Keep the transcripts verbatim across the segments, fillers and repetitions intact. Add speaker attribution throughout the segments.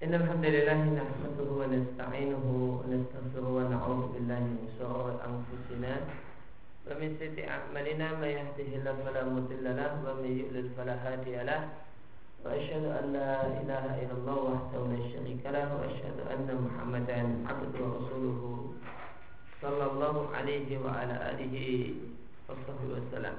Speaker 1: Innal hamdalillah nahmaduhu wa nasta'inuhu wa nastaghfiruhu wa na'udzu billahi min shururi anfusina wa min sayyiati a'malina may yahdihillahu fala mudilla lahu wa may yudlil fala hadiya lahu wa asyhadu an la ilaha illallah wahdahu la syarika lahu wa asyhadu anna Muhammadan 'abduhu wa rasuluhu sallallahu alaihi wa ala alihi wa sahbihi wasallam.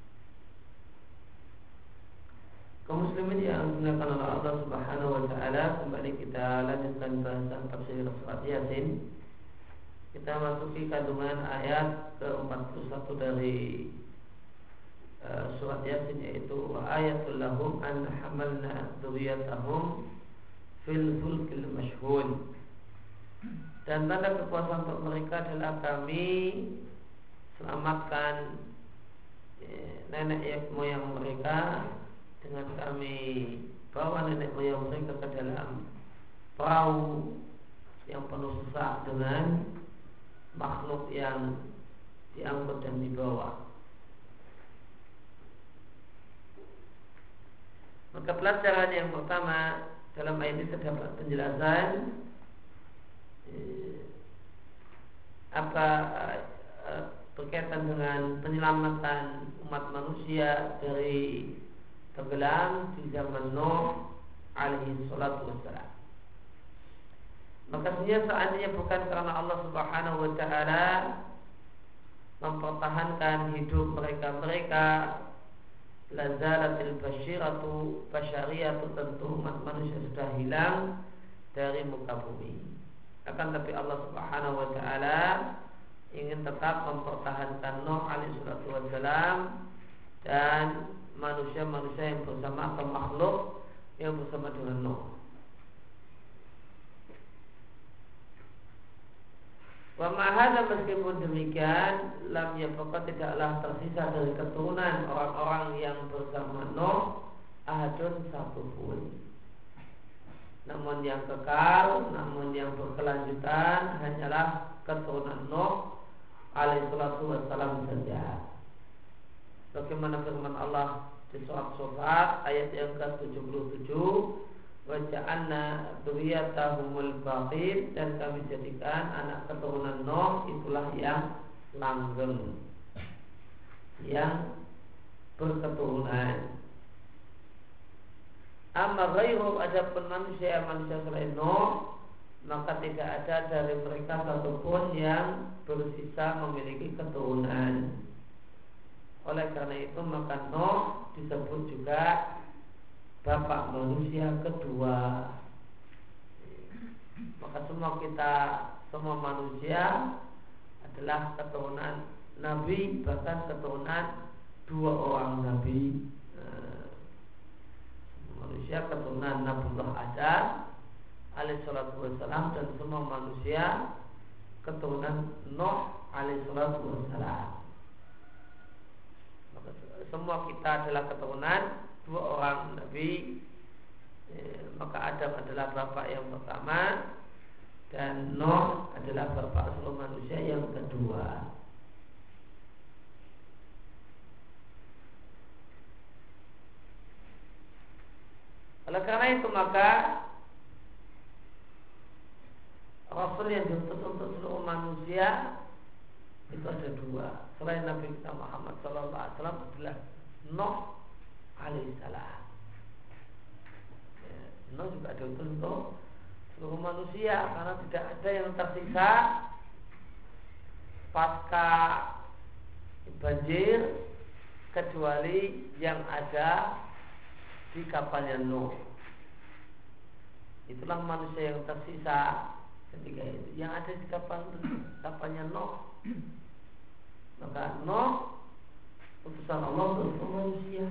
Speaker 1: Kaum muslimin yang dimuliakan oleh Allah Subhanahu wa taala, kembali kita lanjutkan bahasan tafsir surat Yasin. Kita masuki kandungan ayat ke empat puluh satu dari uh, surat Yasin, yaitu wa ayatul lahum an hamalna dzurriyyatahum fil fulkil mashhun. Dan tanda kekuasaan untuk mereka adalah kami selamatkan eh, nenek moyang mereka dengan kami bawa nenek moyang mereka ke dalam perahu yang penuh sesak dengan makhluk yang diangkut dan dibawa. Maka pelajaran yang pertama dalam ayat ini terdapat penjelasan eh, apa eh, berkaitan dengan penyelamatan umat manusia dari tenggelam di zaman Nuh alaihi salatu wassalam. Maka seandainya bukan karena Allah Subhanahu wa taala mempertahankan hidup mereka-mereka, lazalatil basyiratu basyariyatu, tentu umat manusia sudah hilang dari muka bumi. Akan tapi Allah Subhanahu wa taala ingin tetap mempertahankan Nuh alaihi salatu wassalam dan manusia-manusia yang bersama atau makhluk yang bersama dengan Nuh. Wa ma'hadha, meskipun demikian, lam yabqa, tidaklah tersisa dari keturunan orang-orang yang bersama Nuh ahadun satupun. Namun yang kekal, namun yang berkelanjutan hanyalah keturunan Nuh alaihi salatu wassalam saja. Bagaimana firman Allah di surat Shofar ayat yang ke tujuh puluh tujuh, wa ja'alna dzurriyyatahumul baqin, dan kami jadikan anak keturunan Nuh itulah yang langgeng, yang berketurunan. Amma ghairu, adapun manusia manusia selain Nuh, maka tidak ada dari mereka satupun yang bersisa memiliki keturunan. Oleh karena itu maka Nuh disebut juga bapak manusia kedua. Maka semua kita, semua manusia adalah keturunan Nabi, bahkan keturunan dua orang Nabi. Manusia keturunan Nabiullah Adam alaihi salatu wassalam, dan semua manusia keturunan Nuh alaihi salatu wassalam. Semua kita adalah keturunan dua orang Nabi. e, Maka Adam adalah bapak yang pertama dan Nuh adalah bapak seluruh manusia yang kedua. Oleh karena itu maka Rasul yang diutus untuk seluruh manusia itu ada dua. Selain Nabi kita Muhammad sallallahu alaihi wasallam adalah Nuh alaihi salam. Ya, Nuh juga diutus untuk seluruh manusia, karena tidak ada yang tersisa pasca banjir kecuali yang ada di kapalnya Nuh. Itulah manusia yang tersisa ketika itu, yang ada di kapal kapalnya Nuh. Maka Nuh utusan Allah untuk manusia.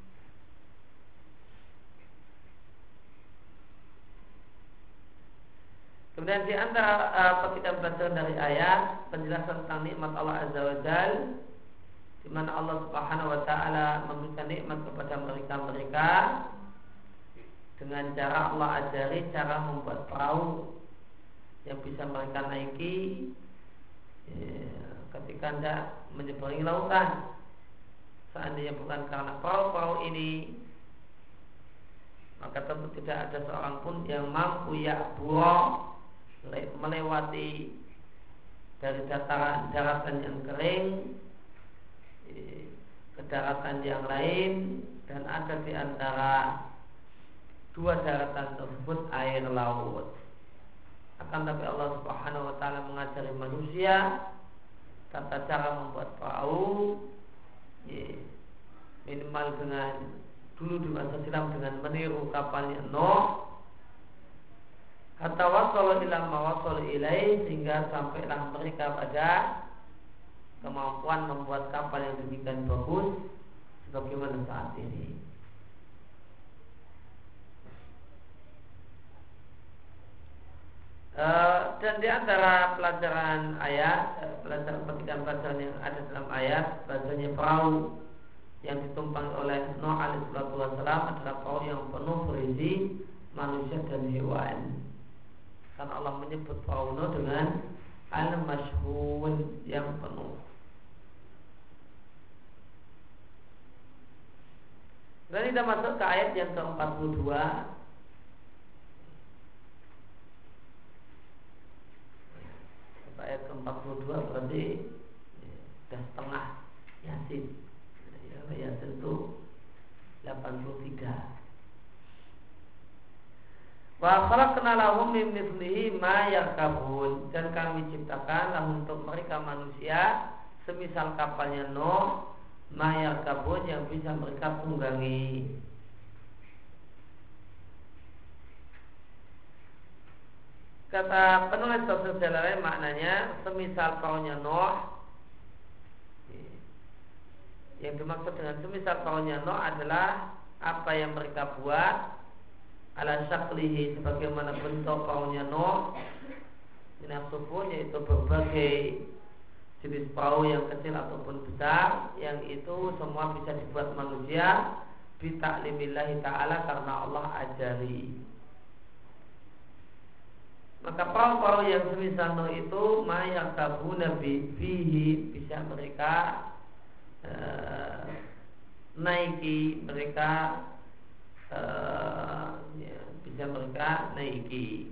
Speaker 1: Kemudian di antara apa kita baca dari ayat penjelasan tentang nikmat Allah Azza wa Jalla, di mana Allah Subhanahu wa taala memberikan nikmat kepada mereka-mereka dengan cara Allah ajari cara membuat perahu yang bisa mereka naiki ya, ketika hendak menyeberangi lautan. Seandainya bukan karena perahu-perahu ini, maka tentu tidak ada seorang pun yang mampu ya'bura melewati dari dataran daratan yang kering ke daratan yang lain, dan ada di antara dua daratan tersebut air laut. Akan tapi Allah Subhanahu wa taala mengajari manusia tata cara membuat perahu, ya, minimal dengan dulu di masa silam dengan meniru kapalnya Nuh, hatta wasala ila ma wasala ilai, sehingga sampailah mereka pada kemampuan membuat kapal yang demikian bagus sebagaimana saat ini. Uh, dan di antara pelajaran ayat, uh, pelajaran petikan pelajaran yang ada dalam ayat, bahasanya perahu yang ditumpangi oleh Nuh alaihi salatu wasalam adalah perahu yang penuh berisi manusia dan hewan. Karena Allah menyebut perahu Nuh dengan al-mashhun, yang penuh. Dan kita masuk ke ayat yang ke empat puluh dua. Ayat ke empat puluh dua berarti ya, sudah setengah Yasin. Ya, Yasin itu delapan puluh tiga. Wa khalaqna lahum min mithlihi ma yarkabun, dan kami ciptakanlah untuk mereka manusia semisal kapalnya Nuh, ma yarkabun, yang bisa mereka tunggangi. Kata penulis tafsir Jalalain, maknanya semisal perahunya Nuh. Yang dimaksud dengan semisal perahunya Nuh adalah apa yang mereka buat ala syaklihi, sebagaimana bentuk perahunya Nuh, minasubun, yaitu berbagai jenis perahu yang kecil ataupun besar, yang itu semua bisa dibuat manusia bitaklibillahi ta'ala, karena Allah ajari. Maka perahu-perahu yang semisal Nuh itu mayakabuna fihi, bisa mereka uh, naiki, mereka uh, ya, bisa mereka naiki.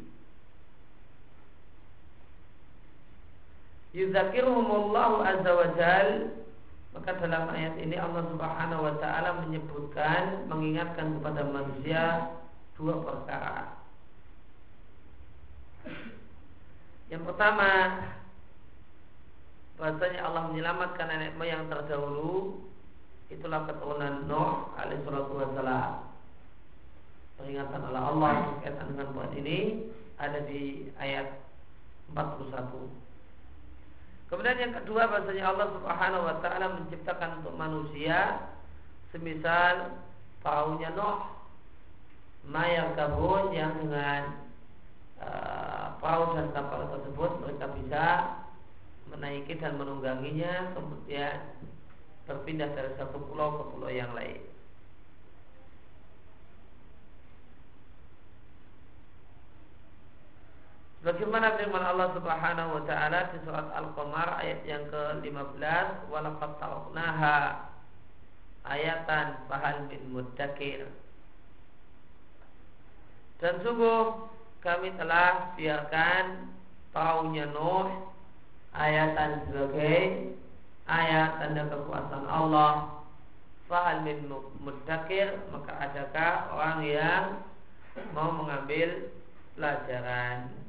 Speaker 1: Yudzakiruhumullahu azza wa jal, maka dalam ayat ini Allah Subhanahu wa taala menyebutkan, mengingatkan kepada manusia dua perkara. Yang pertama, bahasanya Allah menyelamatkan nenek moyang terdahulu, itulah keturunan Nuh alaihi salatu wassalam. Peringatan oleh Allah berkaitan dengan poin ini ada di ayat empat puluh satu. Kemudian yang kedua, bahasanya Allah Subhanahu wa taala menciptakan untuk manusia semisal perahunya Nuh, mayarkabun, yang dengan uh, perahu dan kapal tersebut mereka bisa menaiki dan menungganginya, kemudian berpindah dari satu pulau ke pulau yang lain. Bagaimana firman Allah Subhanahu wa taala di surat Al-Qamar ayat yang ke lima belas, wa laqad taraknaha ayatan fahal min muddakir. Dan sungguh kami telah biarkan perahunya Nuh ayatan sebagai ayat tanda kekuasaan Allah. Fahal min muddakir, maka adakah orang yang mau mengambil pelajaran?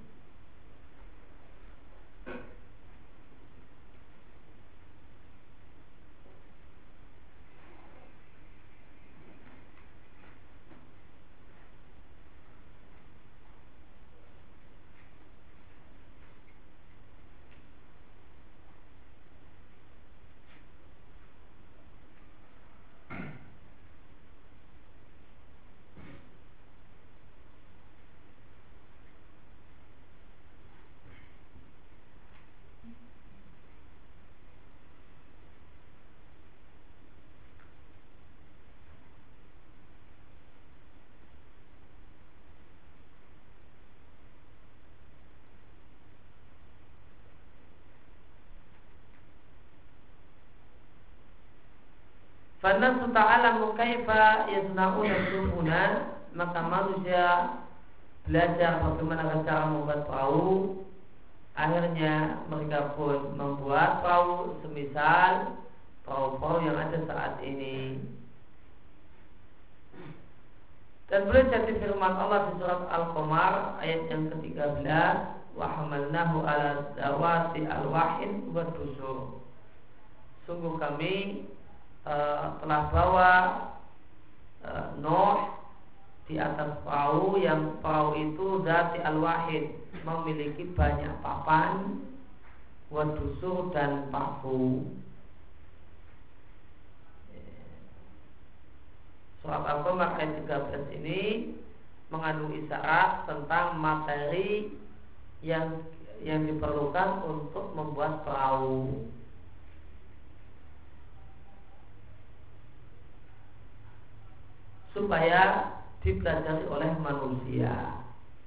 Speaker 1: Fanasu ta'alamu kaifa yasna'una sufuna, maka manusia belajar bagaimana cara membuat perahu. Akhirnya mereka pun membuat perahu semisal perahu-perahu yang ada saat ini. Dan boleh jadi firman Allah di surat Al-Qamar ayat yang ketiga belas, wa hamalnahu ala zawati alwahin wa dusur. Sungguh kami uh, telah bawa uh, Nuh di atas perahu yang perahu itu zati alwahid, memiliki banyak papan, wa dusur dan paku. Surat Al-Qamar ayat tiga belas ini mengandung isyarat tentang materi yang yang diperlukan untuk membuat perahu. Supaya dipelajari oleh manusia.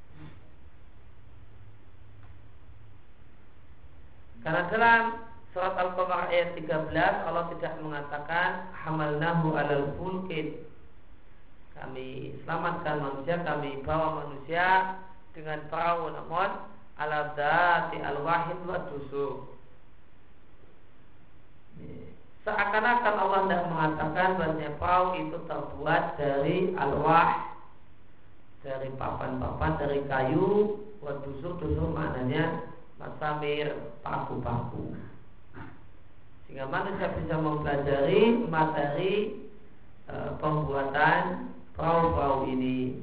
Speaker 1: Karena dalam surat Al-Qamar ayat tiga belas Allah tidak mengatakan hamalnahu alal fulkin, kami selamatkan manusia, kami bawa manusia dengan perahu, namun ala dzati alwahin wa dusur. Seakan-akan Allah tidak mengatakan bahwa perahu itu terbuat dari alwah, dari papan-papan, dari kayu, wa dusur, dusur maknanya masamir, paku-paku. Sehingga manusia bisa mempelajari materi e, pembuatan perahu-perahu ini.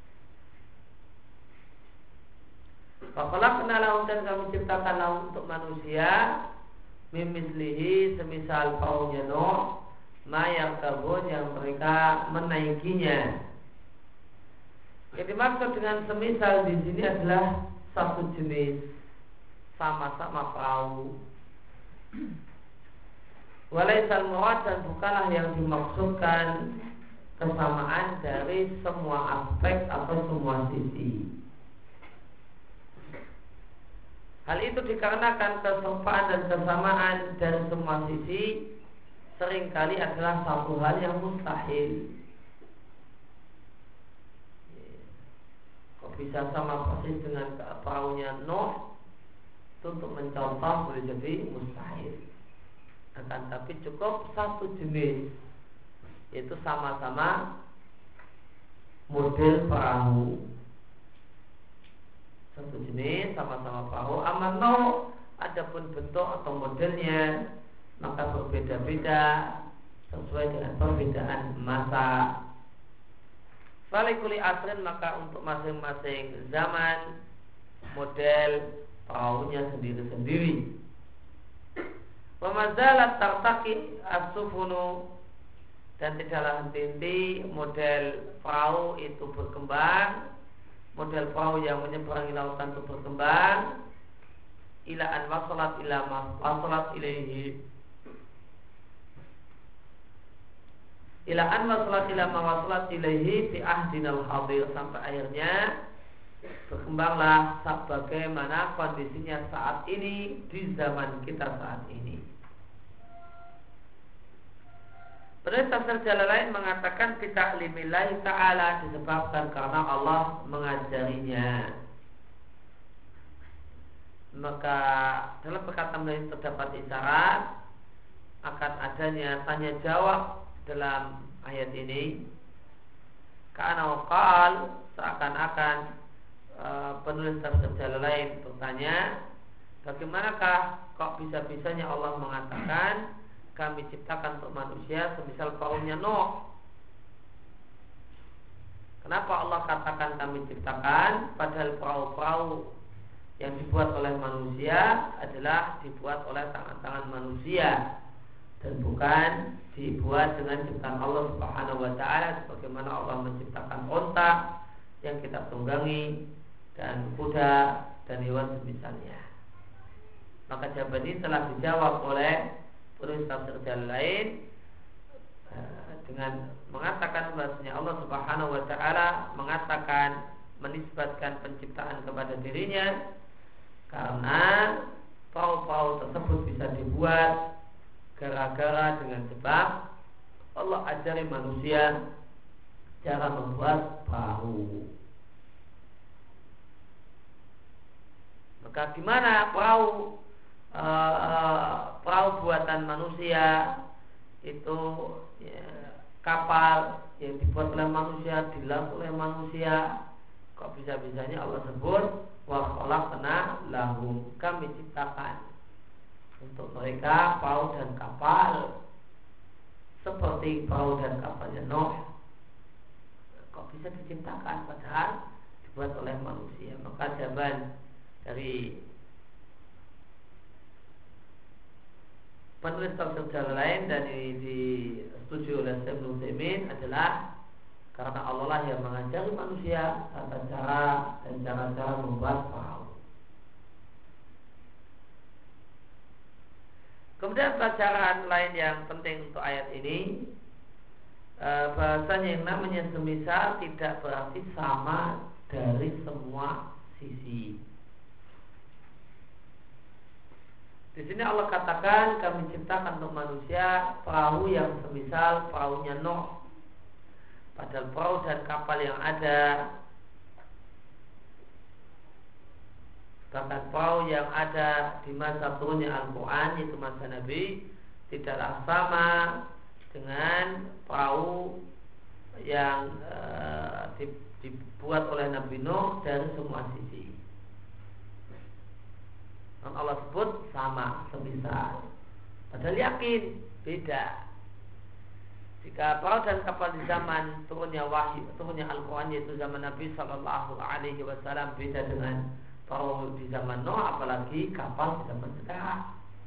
Speaker 1: Fakalakna lahum, dan kami ciptakan lahum untuk manusia mimislihi semisal perahunya Nuh, mayang kabun yang mereka menaikinya. Yang dimaksud dengan semisal di sini adalah satu jenis, sama-sama perahu. Walaisal murad, dan bukanlah yang dimaksudkan kesamaan dari semua aspek atau semua sisi. Hal itu dikarenakan keserupaan dan kesamaan dari semua sisi seringkali adalah satu hal yang mustahil. Kok bisa sama persis dengan perahunya Nuh? Itu untuk mencontoh boleh jadi mustahil. Akan tapi cukup satu jenis, yaitu sama-sama model perahu. Satu jenis, sama-sama perahu. Aman Nuh, adapun bentuk atau modelnya maka berbeda-beda sesuai dengan perbedaan masa. Falikuli asrin, maka untuk masing-masing zaman model perahunya sendiri-sendiri. Wa mazalat tartaqi as-sufunu, dan tidaklah henti-henti model perahu itu berkembang, model perahu yang menyeberangi lautan itu berkembang, ila an wasalat ila ma wasalat ilaihi, ila an wasalat ila ma wasalat ilaihi fi ahdinal hadir, sampai akhirnya berkembanglah sebagaimana kondisinya saat ini di zaman kita saat ini. Pada tafsir jalan lain mengatakan bita'limillahi ta'ala, disebabkan karena Allah mengajarinya. Maka dalam perkataan lain terdapat isyarat akan adanya tanya jawab dalam ayat ini. Karena qal, seakan-akan uh, penulis tafsir jalan lain bertanya, bagaimanakah kok bisa-bisanya Allah mengatakan kami ciptakan untuk manusia semisal perahunya Nuh? Kenapa Allah katakan kami ciptakan, padahal perahu-perahu yang dibuat oleh manusia adalah dibuat oleh tangan-tangan manusia dan bukan dibuat dengan ciptaan Allah Subhanahu wa taala, sebagaimana Allah menciptakan unta yang kita tunggangi dan kuda dan hewan semisalnya. Maka jawaban ini telah dijawab oleh penulis tafsir jalan lain dengan mengatakan bahasanya Allah Subhanahu wa taala mengatakan, menisbatkan penciptaan kepada dirinya karena perahu-perahu tersebut bisa dibuat gara-gara dengan sebab Allah ajari manusia cara membuat perahu. Maka di mana perahu e, perahu buatan manusia itu ya, kapal yang dibuat oleh manusia, dilas oleh manusia, kok bisa-bisanya Allah sebut wa khalaqna lahum, kami ciptakan untuk mereka perahu dan kapal seperti perahu dan kapalnya Nuh. Kok bisa diciptakan padahal dibuat oleh manusia? Maka jawaban dari penulis tafsir jalan lain dan disetujui oleh Syekh Ibnu Utsaimin adalah karena Allah lah yang mengajari manusia tata cara dan cara-cara membuat perahu. Kemudian pelajaran lain yang penting untuk ayat ini, bahasanya yang namanya semisal tidak berarti sama dari semua sisi. Di sini Allah katakan kami ciptakan untuk manusia perahu yang semisal perahunya Nuh. Padahal perahu dan kapal yang ada, bahkan perahu yang ada di masa turunnya Al-Quran, yaitu masa Nabi, tidaklah sama dengan perahu yang e, dibuat oleh Nabi Nuh dari semua sisi. Allah sebut sama, semisal. Padahal yakin beda. Jika perahu dan kapal di zaman turunnya wahyu, turunnya Al-Quran, yaitu zaman Nabi Shallallahu Alaihi Wasallam, beda dengan perahu di zaman Nuh, apalagi kapal di zaman sekarang.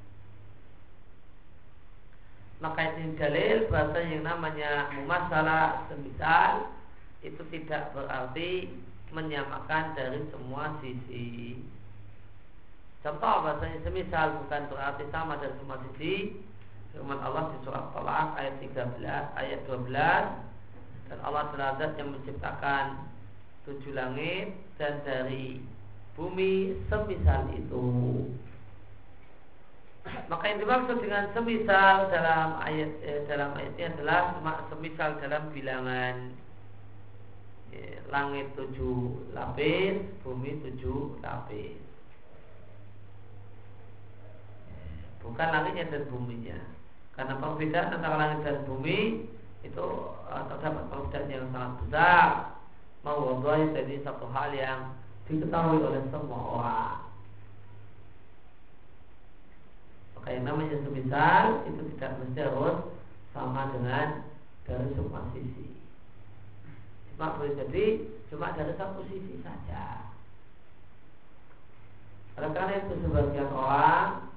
Speaker 1: Maka ini dalil bahasa yang namanya mumasalah, semisal, itu tidak berarti menyamakan dari semua sisi. Contoh bahasanya semisal bukan berarti sama dari semua sisi. Firman Allah di surat Talaq ayat tiga belas, ayat dua belas, dan Allah adalah zat yang menciptakan tujuh langit dan dari bumi semisal itu. Maka yang dimaksud dengan semisal dalam ayat eh, dalam ayat ini adalah semisal dalam bilangan eh, langit tujuh lapis, bumi tujuh lapis. Bukan langitnya dan buminya, karena perbedaan antara langit dan bumi itu uh, terdapat perbedaan yang sangat besar. Mau wadai jadi satu hal yang diketahui oleh semua orang. Maka yang namanya semisal itu tidak mesti harus sama dengan dari semua sisi. Cuma boleh jadi cuma dari satu sisi saja. Oleh karena itu sebagian orang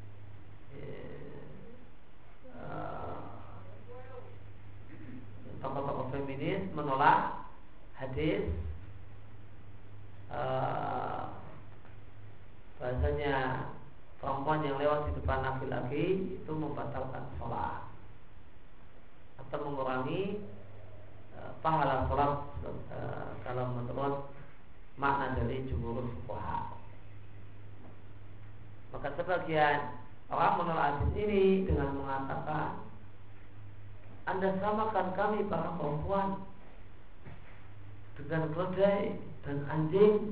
Speaker 1: tokoh-tokoh feminis menolak hadis uh, bahasanya perempuan yang lewat di depan laki-laki itu membatalkan sholat atau mengurangi uh, pahala sholat uh, kalau menurut makna dari jumhur fuqaha. Maka sebagian orang menolak hadis ini dengan mengatakan, Anda samakan kami para perempuan dengan keledai dan anjing.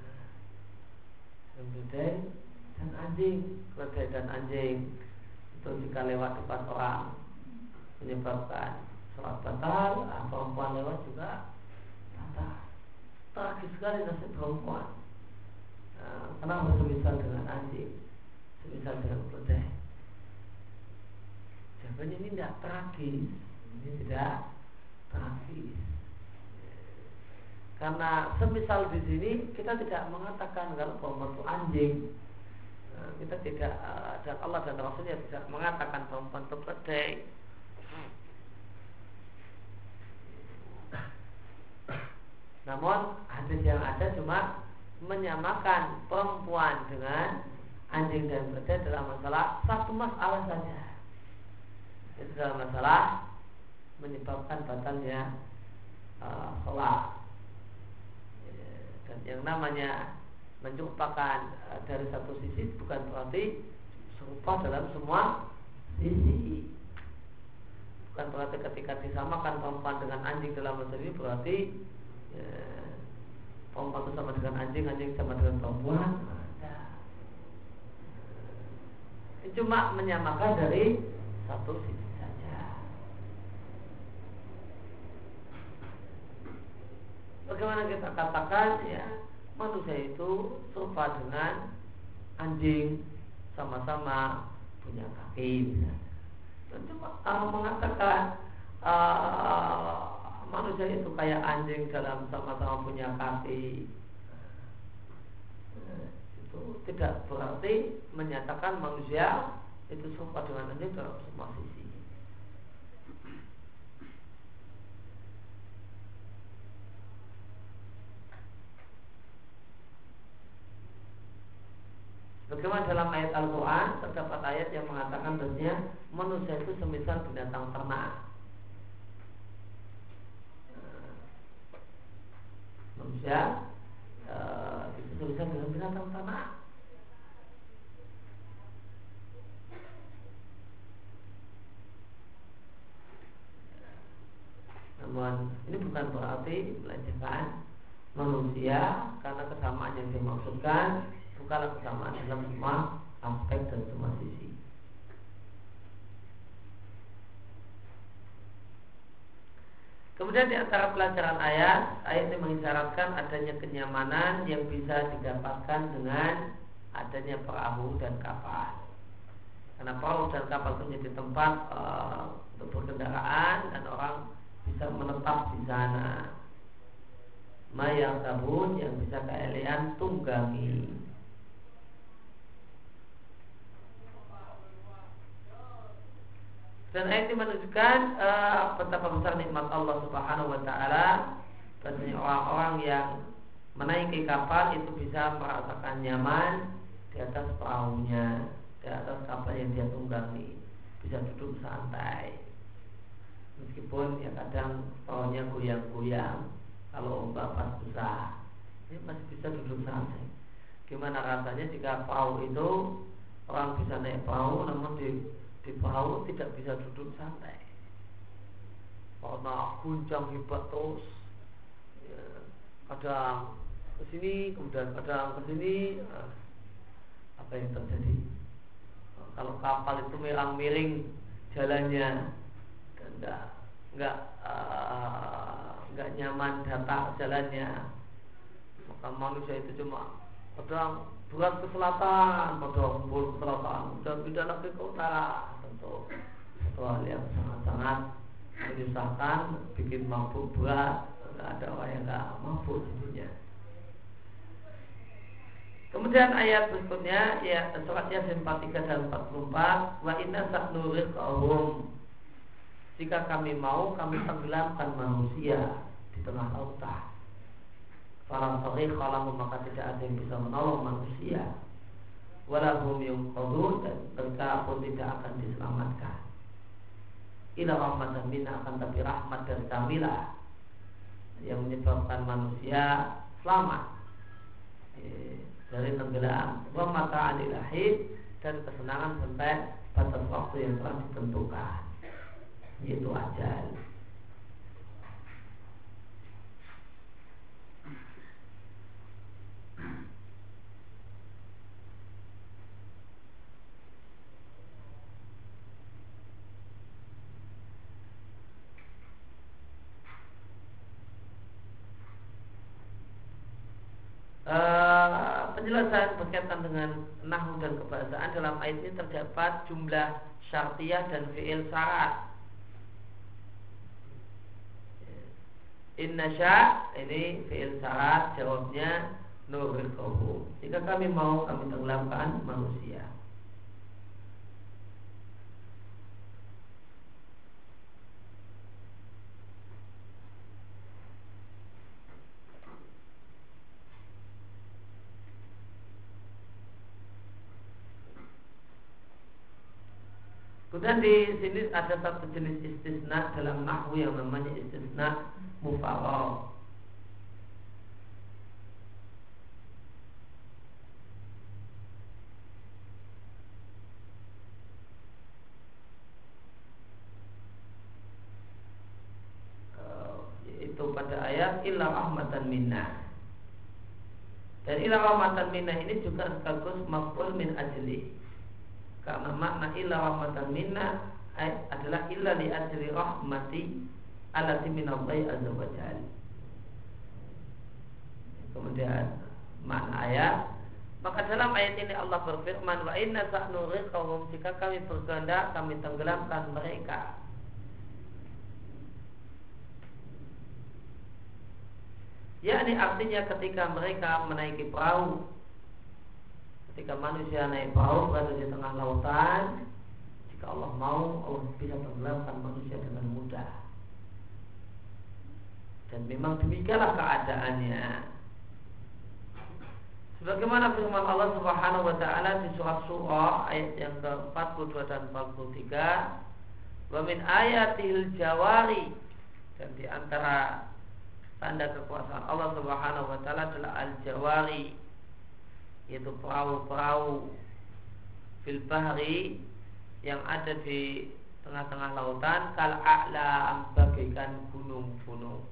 Speaker 1: Keledai dan anjing, keledai dan anjing itu jika lewat depan orang menyebabkan sholat batal, nah, perempuan lewat juga batal. Tragis sekali nasib perempuan. Nah, kenapa semisal dengan anjing? Semisal dengan keledai. Jawabannya ini tidak tragis. Ini tidak tragis. Karena semisal di sini kita tidak mengatakan kalau perempuan itu anjing. Nah, kita tidak, dan Allah dan Rasulnya tidak mengatakan perempuan itu keledai. Namun hadis yang ada cuma menyamakan perempuan dengan anjing dan keledai dalam masalah satu masalah saja. Itu dalam masalah menyebabkan batalnya uh, sholat. Dan yang namanya menyerupakan uh, dari satu sisi bukan berarti serupa dalam semua sisi. Bukan berarti ketika disamakan perempuan dengan anjing dalam masalah ini berarti ya, perempuan itu sama dengan anjing, anjing sama dengan perempuan. Ini cuma menyamakan dari satu sisi saja. Bagaimana kita katakan ya, manusia itu serupa dengan anjing, sama-sama punya kaki misalnya. Cuma uh, mengatakan uh, manusia itu kayak anjing dalam sama-sama punya kaki, uh, itu tidak berarti menyatakan manusia itu serupa dengan anjing dalam semua sisi. Bagaimana dalam ayat Al-Quran terdapat ayat yang mengatakan bahwasanya manusia itu semisal binatang ternak. Manusia uh, itu semisal dengan binatang ternak. Namun ini bukan berarti melecehkan manusia, karena kesamaan yang dimaksudkan bukanlah kesamaan dalam semua aspek dan semua sisi. Kemudian di antara pelajaran ayat, ayat ini mengisyaratkan adanya kenyamanan yang bisa didapatkan dengan adanya perahu dan kapal. Karena perahu dan kapal itu menjadi tempat uh, untuk berkendaraan dan orang bisa menetap di sana. Mayang tabun yang bisa kalian tunggangi. Dan ayat ini menunjukkan uh, betapa besar nikmat Allah Subhanahu wa taala. Bahwasanya orang-orang yang menaiki kapal itu bisa merasakan nyaman di atas perahunya, di atas kapal yang dia tunggangi, bisa duduk santai. Meskipun ya kadang perahunya goyang-goyang kalau ombak pas besar, ini masih bisa duduk santai. Gimana rasanya jika perahu itu orang bisa naik perahu namun di di perahu tidak bisa duduk santai karena guncang hebat terus ya, kadang ke sini kemudian kadang ke sini. Nah, apa yang terjadi kalau kapal itu miring-miring jalannya dan enggak enggak uh, enggak nyaman datar jalannya, maka manusia itu cuma kadang berat ke selatan, pada kumpul ke selatan, dan pindah lagi ke utara. Tentu satu hal yang sangat-sangat menyusahkan, bikin mabuk berat. Tidak ada orang yang tidak mabuk jadinya. Kemudian ayat berikutnya, ya, surat Yasin empat puluh tiga dan empat puluh empat, wa inna sa'nuriqahum, jika kami mau kami tenggelamkan manusia di tengah lautan. Falam tariq lahum, maka tidak ada yang bisa menolong manusia. Walahum yunqadun, dan mereka pun tidak akan diselamatkan. Ila rahmatan minna, akan tapi rahmat dari kamilah yang menyebabkan manusia selamat dari tenggelam. Wa mata'an ilahid, dan kesenangan sampai batas waktu yang telah ditentukan, yaitu ajal. Uh, penjelasan berkaitan dengan nahwu dan kebahasaan dalam ayat ini terdapat jumlah syartiyah dan fi'il syarat. Inna sya' ini fi'il syarat, jawabnya nuriqahum, jika kami mau kami tenggelamkan manusia. Kemudian di sini ada satu jenis istisna dalam nahwu yang namanya istisna mufarrad. itu pada ayat illa rahmatan minna. Dan illa rahmatan minna ini juga sekaligus maf'ul min ajli. Karena makna illa rahmatan minna adalah illa li ajli rahmati allati minallahi azza wa jalla. Kemudian makna ayat, maka dalam ayat ini Allah berfirman, wa inna sa'nuriqahum, jika kami berkehendak kami tenggelamkan mereka. Yakni artinya ketika mereka menaiki perahu, ketika manusia naik perahu berada di tengah lautan, jika Allah mau, Allah bisa tenggelamkan manusia dengan mudah. Dan memang demikianlah keadaannya. Sebagaimana firman Allah Subhanahu wa taala di surah Surah ayat yang ke empat puluh dua dan empat puluh tiga, wa min ayatil jawari, dan di antara tanda kekuasaan Allah Subhanahu wa taala adalah al-jawari, yaitu perahu-perahu fil bahri yang ada di tengah-tengah lautan, kal a'lam, bagaikan gunung-gunung.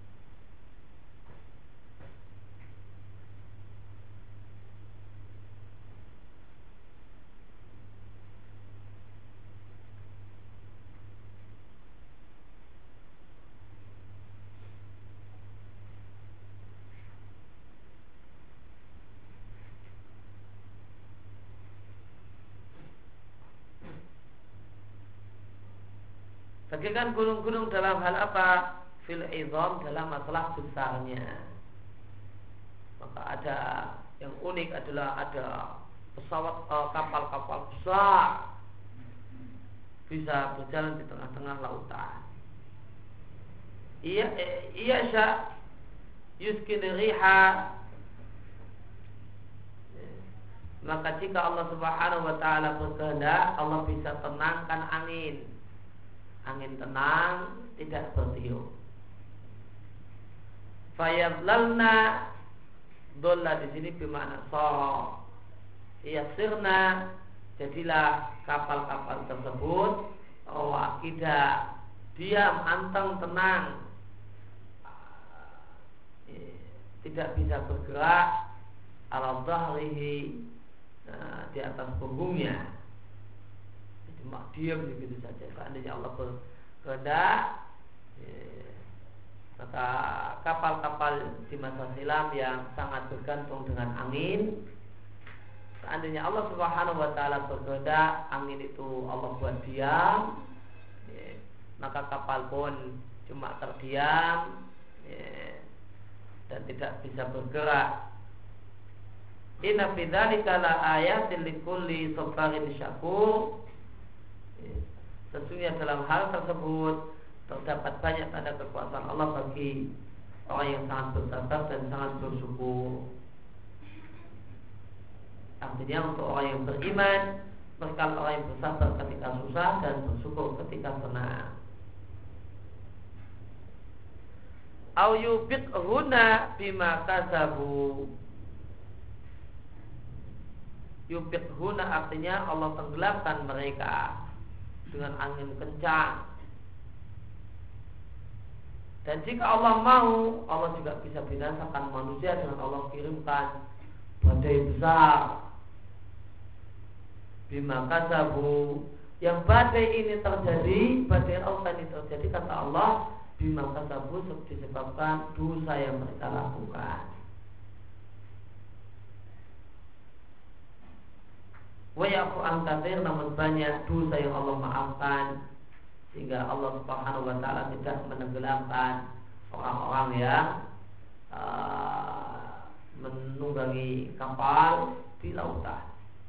Speaker 1: Bagaikan gunung-gunung dalam hal apa? Fil izam, dalam masalah besarnya. Maka ada yang unik adalah ada pesawat uh, kapal-kapal besar bisa berjalan di tengah-tengah lautan. Iya iya sya yuskin riha, maka jika Allah Subhanahu wa taala berkehendak, Allah bisa tenangkan angin. Angin tenang, tidak bertiup. Fayadlalna, dolla di sini bermakna sara. Yasirna, jadilah kapal-kapal tersebut rawaqidah, diam, anteng, tenang, tidak bisa bergerak ala dhahrihi, nah, di atas punggungnya. Mak diam begitu saja. Seandainya Allah berkehendak, ya, maka kapal-kapal di masa silam yang sangat bergantung dengan angin, seandainya Allah Subhanahu wa taala berkehendak, angin itu Allah buat diam, ya, maka kapal pun cuma terdiam, ya, dan tidak bisa bergerak. Inna fi dzalika la ayatin likulli sabarin syakur. Sesungguhnya dalam hal tersebut terdapat banyak tanda kekuasaan Allah bagi orang yang sangat bersabar dan sangat bersyukur. Artinya untuk orang yang beriman, berkala orang yang bersabar ketika susah dan bersyukur ketika senang. Au yubiqhuna bima kasabu. Yubiqhuna artinya Allah tenggelamkan mereka dengan angin kencang. Dan jika Allah mau, Allah juga bisa binasakan manusia dengan Allah kirimkan badai besar. Bima kasabu, yang badai ini terjadi, badai lautan ini terjadi kata Allah, bima kasabu disebabkan dosa yang mereka lakukan. Wa ya'fu an katsir, namun banyak dosa yang Allah maafkan, sehingga Allah Subhanahu wa taala tidak menenggelamkan orang-orang yang uh, menunggangi kapal di lautan.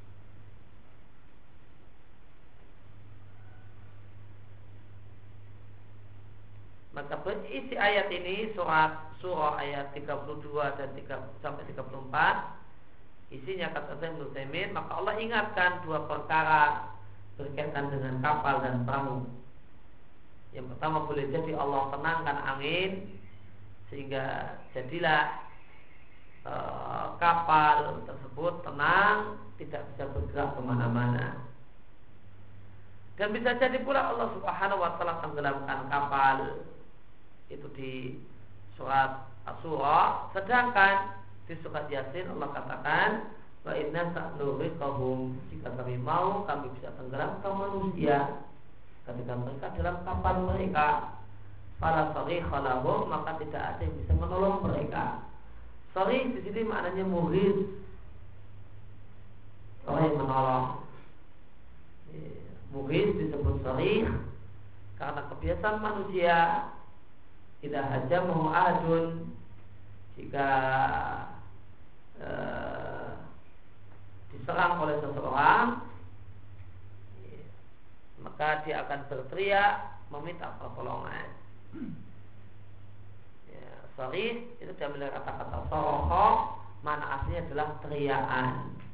Speaker 1: Maka berisi ayat ini surat surah ayat tiga puluh dua dan tiga sampai tiga puluh empat. Isinya kata Syekh Ibnu Utsaimin, maka Allah ingatkan dua perkara berkaitan dengan kapal dan perahu. Yang pertama, boleh jadi Allah tenangkan angin sehingga jadilah e, kapal tersebut tenang, tidak bisa bergerak kemana-mana. Dan bisa jadi pula Allah Subhanahu wa taala tenggelamkan kapal itu di surat Asy-Syura. Sedangkan di surat Yasin Allah katakan, wa inna sa'nuriqahum, jika kami mau kami bisa tenggelamkan manusia ketika mereka dalam kapal mereka, fala sarikha lahum, maka tidak ada yang bisa menolong mereka. Sarikh di sini maknanya mughis, orang yang menolong. Mughis disebut sarikh karena kebiasaan manusia tidak hanya mau adun, jika eh, diserang oleh seseorang, maka dia akan berteriak meminta pertolongan. Ya, sorry, itu diambil dari kata-kata soroho, mana aslinya adalah teriakan.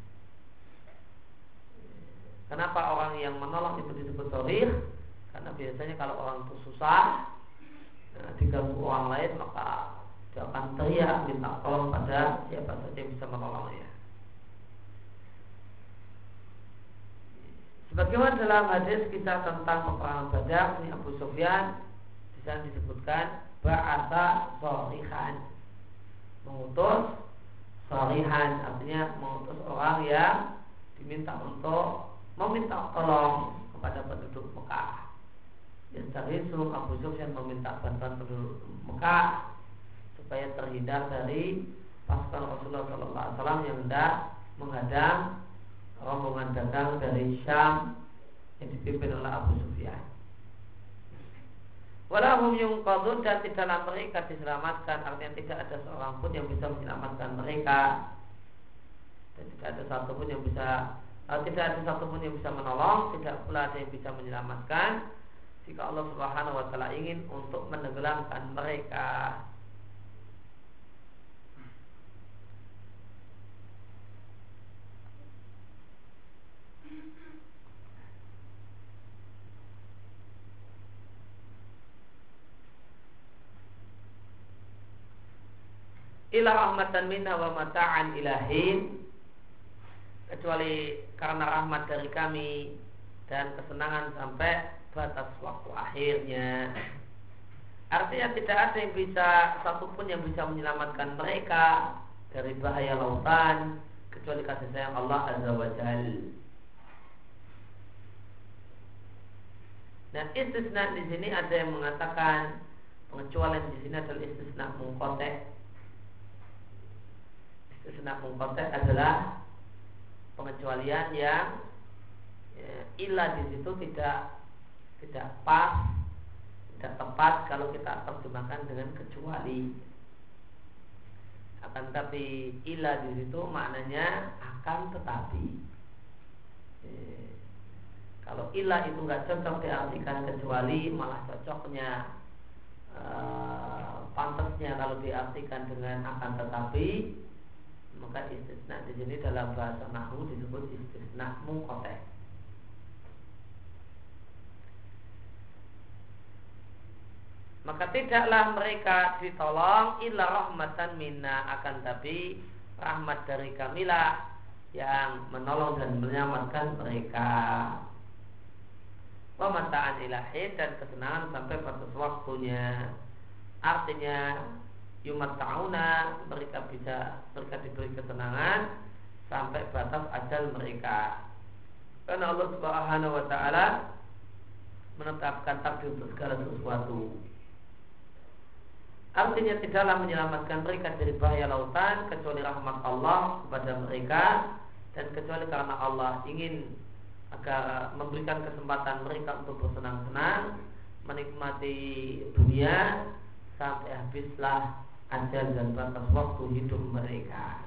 Speaker 1: Kenapa orang yang menolong itu disebut sorry? Karena biasanya kalau orang itu susah, nah, diganggu orang lain, maka dia akan teriak minta tolong pada siapa saja yang bisa menolongnya. Sebagaimana dalam hadis kisah tentang peperangan Badar, ini Abu Sufyan di sana disebutkan ba'atha sharihan, mengutus sharihan, artinya mengutus orang yang diminta untuk meminta tolong kepada penduduk Mekah. Yastaghiitsu, Abu Sufyan meminta bantuan penduduk Mekah supaya terhindar dari pasukan Rasulullah shallallahu alaihi wasallam yang hendak menghadang rombongan dagang dari Syam yang dipimpin oleh Abu Sufyan. Walahum yunqadun, dan tidaklah mereka diselamatkan, artinya tidak ada seorang pun yang bisa menyelamatkan mereka, dan tidak ada satu pun yang bisa uh, tidak ada satu pun yang bisa menolong, tidak pula ada yang bisa menyelamatkan jika Allah Subhanahu wa taala ingin untuk menenggelamkan mereka. Ila rahmatan minna wa mata'an ilahin, kecuali karena rahmat dari kami dan kesenangan sampai batas waktu akhirnya. Artinya tidak ada yang bisa, satupun yang bisa menyelamatkan mereka dari bahaya lautan kecuali kasih sayang Allah Azza wa Jalla. Nah, istisna di sini ada yang mengatakan pengecualian di sini adalah istisna munqati'. Istisna munqati' adalah pengecualian yang ya, ilah di situ tidak tidak pas, tidak tepat kalau kita terjemahkan dengan kecuali. Akan tetapi ilah di situ maknanya akan tetapi. Ya, kalau ilah itu nggak cocok diartikan kecuali, malah cocoknya uh, pantasnya kalau diartikan dengan akan tetapi, maka istisna di sini dalam bahasa nahwu disebut istisna munqati'. Maka tidaklah mereka ditolong illa rahmatan minna, akan tapi rahmat dari kamilah yang menolong dan menyelamatkan mereka. Wa mata'an ilahin, dan kesenangan sampai batas waktunya. Artinya yumatta'una, mereka bisa mereka diberi kesenangan sampai batas ajal mereka. Karena Allah Subhanahu wa taala menetapkan takdir untuk segala sesuatu. Artinya tidaklah menyelamatkan mereka dari bahaya lautan kecuali rahmat Allah kepada mereka, dan kecuali karena Allah ingin agar memberikan kesempatan mereka untuk bersenang-senang menikmati dunia sampai habislah ajal dan batas waktu hidup mereka.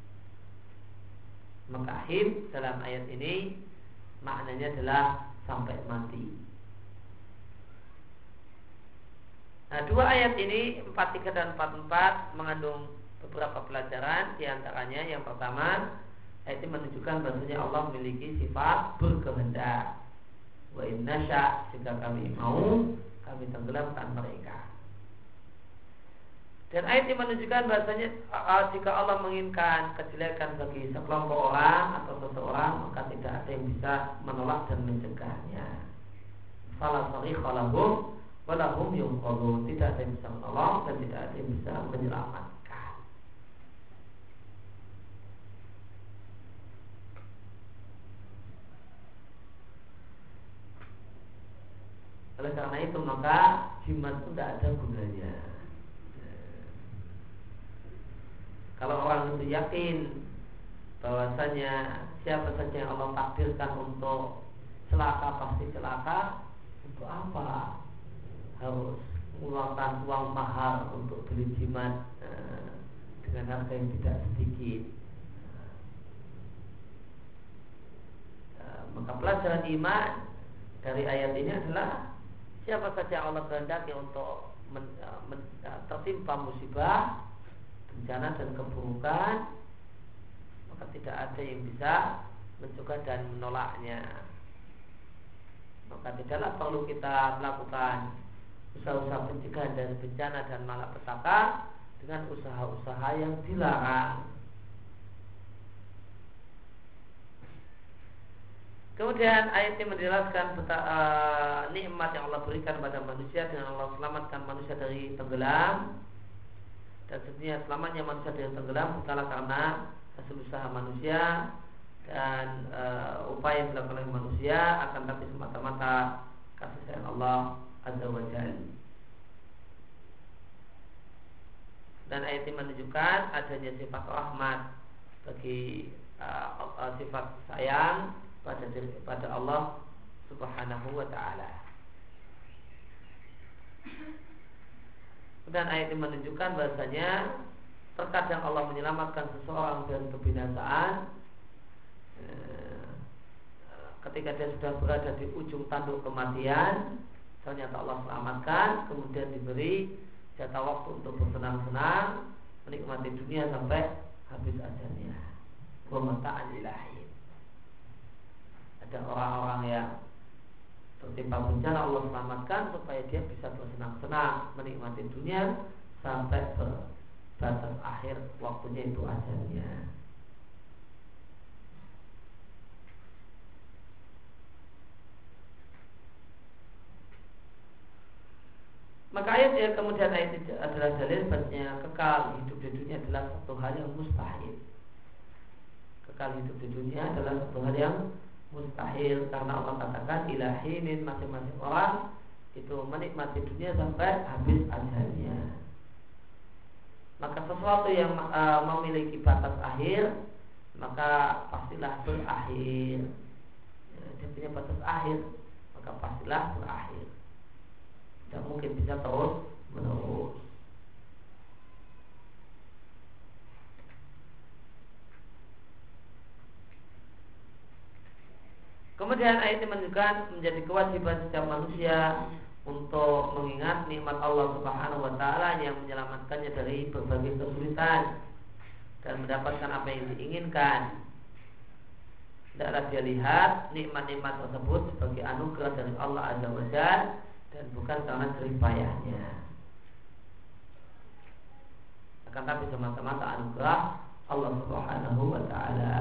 Speaker 1: Maka hib dalam ayat ini maknanya adalah sampai mati. Nah, dua ayat ini empat tiga dan empat empat mengandung beberapa pelajaran. Di antaranya yang pertama, ayat ini menunjukkan bahwasanya Allah memiliki sifat berkehendak. Wa inna sya', jika kami mau, kami tenggelamkan mereka. Dan ayat ini menunjukkan bahasanya jika Allah menginginkan kejelekan bagi sekelompok orang atau seseorang, maka tidak ada yang bisa menolak dan mencegahnya. Fala sarikha lahum, walahum yunqadun, tidak ada yang bisa menolong dan tidak ada yang bisa menyelamatkan. Oleh karena itu maka jimat itu tidak ada gunanya. Kalau orang itu yakin bahwasanya siapa saja yang Allah takdirkan untuk celaka pasti celaka, untuk apa harus mengeluarkan uang mahal untuk beli jimat eh, dengan harga yang tidak sedikit. Eh, maka pelajaran iman dari ayat ini adalah siapa saja Allah kehendaki untuk men, men, tertimpa musibah, bencana dan keburukan, maka tidak ada yang bisa mencegah dan menolaknya. Maka tidaklah perlu kita melakukan usaha-usaha pencegahan dari bencana dan malapetaka dengan usaha-usaha yang dilarang. Kemudian ayat ini menjelaskan peta, uh, nikmat yang Allah berikan pada manusia dengan Allah selamatkan manusia dari tenggelam. Dan sebenarnya selamatnya manusia dari tenggelam bukanlah karena hasil usaha manusia dan uh, upaya yang dilakukan oleh manusia, akan tapi semata-mata kasih sayang Allah Azza wa Jalla. Dan ayat ini menunjukkan adanya sifat rahmat bagi uh, uh, sifat sayang pada diri, pada Allah Subhanahu wa Ta'ala. Dan ayat ini menunjukkan bahasanya terkadang Allah menyelamatkan seseorang dari kebinasaan ketika dia sudah berada di ujung tanduk kematian. Ternyata Allah selamatkan, kemudian diberi jatah waktu untuk bersenang-senang menikmati dunia sampai habis ajalnya. Wa mata'an ilahi. Ada orang-orang yang tertimpa bencana, Allah selamatkan supaya dia bisa bersenang-senang menikmati dunia sampai batas akhir waktunya, itu ajalnya. Maka ayat ya, kemudian ayat itu adalah dalil bahwasanya kekal hidup di dunia adalah satu hal yang mustahil. Kekal hidup di dunia adalah satu hal yang mustahil karena Allah katakan ilahinin, masing-masing orang itu menikmati dunia sampai habis ajalnya. Maka sesuatu yang uh, memiliki batas akhir maka pastilah berakhir. Ya, dia punya batas akhir maka pastilah berakhir. Tidak mungkin bisa terus menerus. Kemudian ayat ini menunjukkan menjadi kewajiban setiap manusia untuk mengingat nikmat Allah Subhanahu wa Ta'ala yang menyelamatkannya dari berbagai kesulitan dan mendapatkan apa yang diinginkan. Tidaklah dia lihat nikmat-nikmat tersebut sebagai anugerah dari Allah Azza wa Jalla dan bukan karena jerih payahnya, akan tapi semata-mata anugerah Allah Subhanahu wa Ta'ala.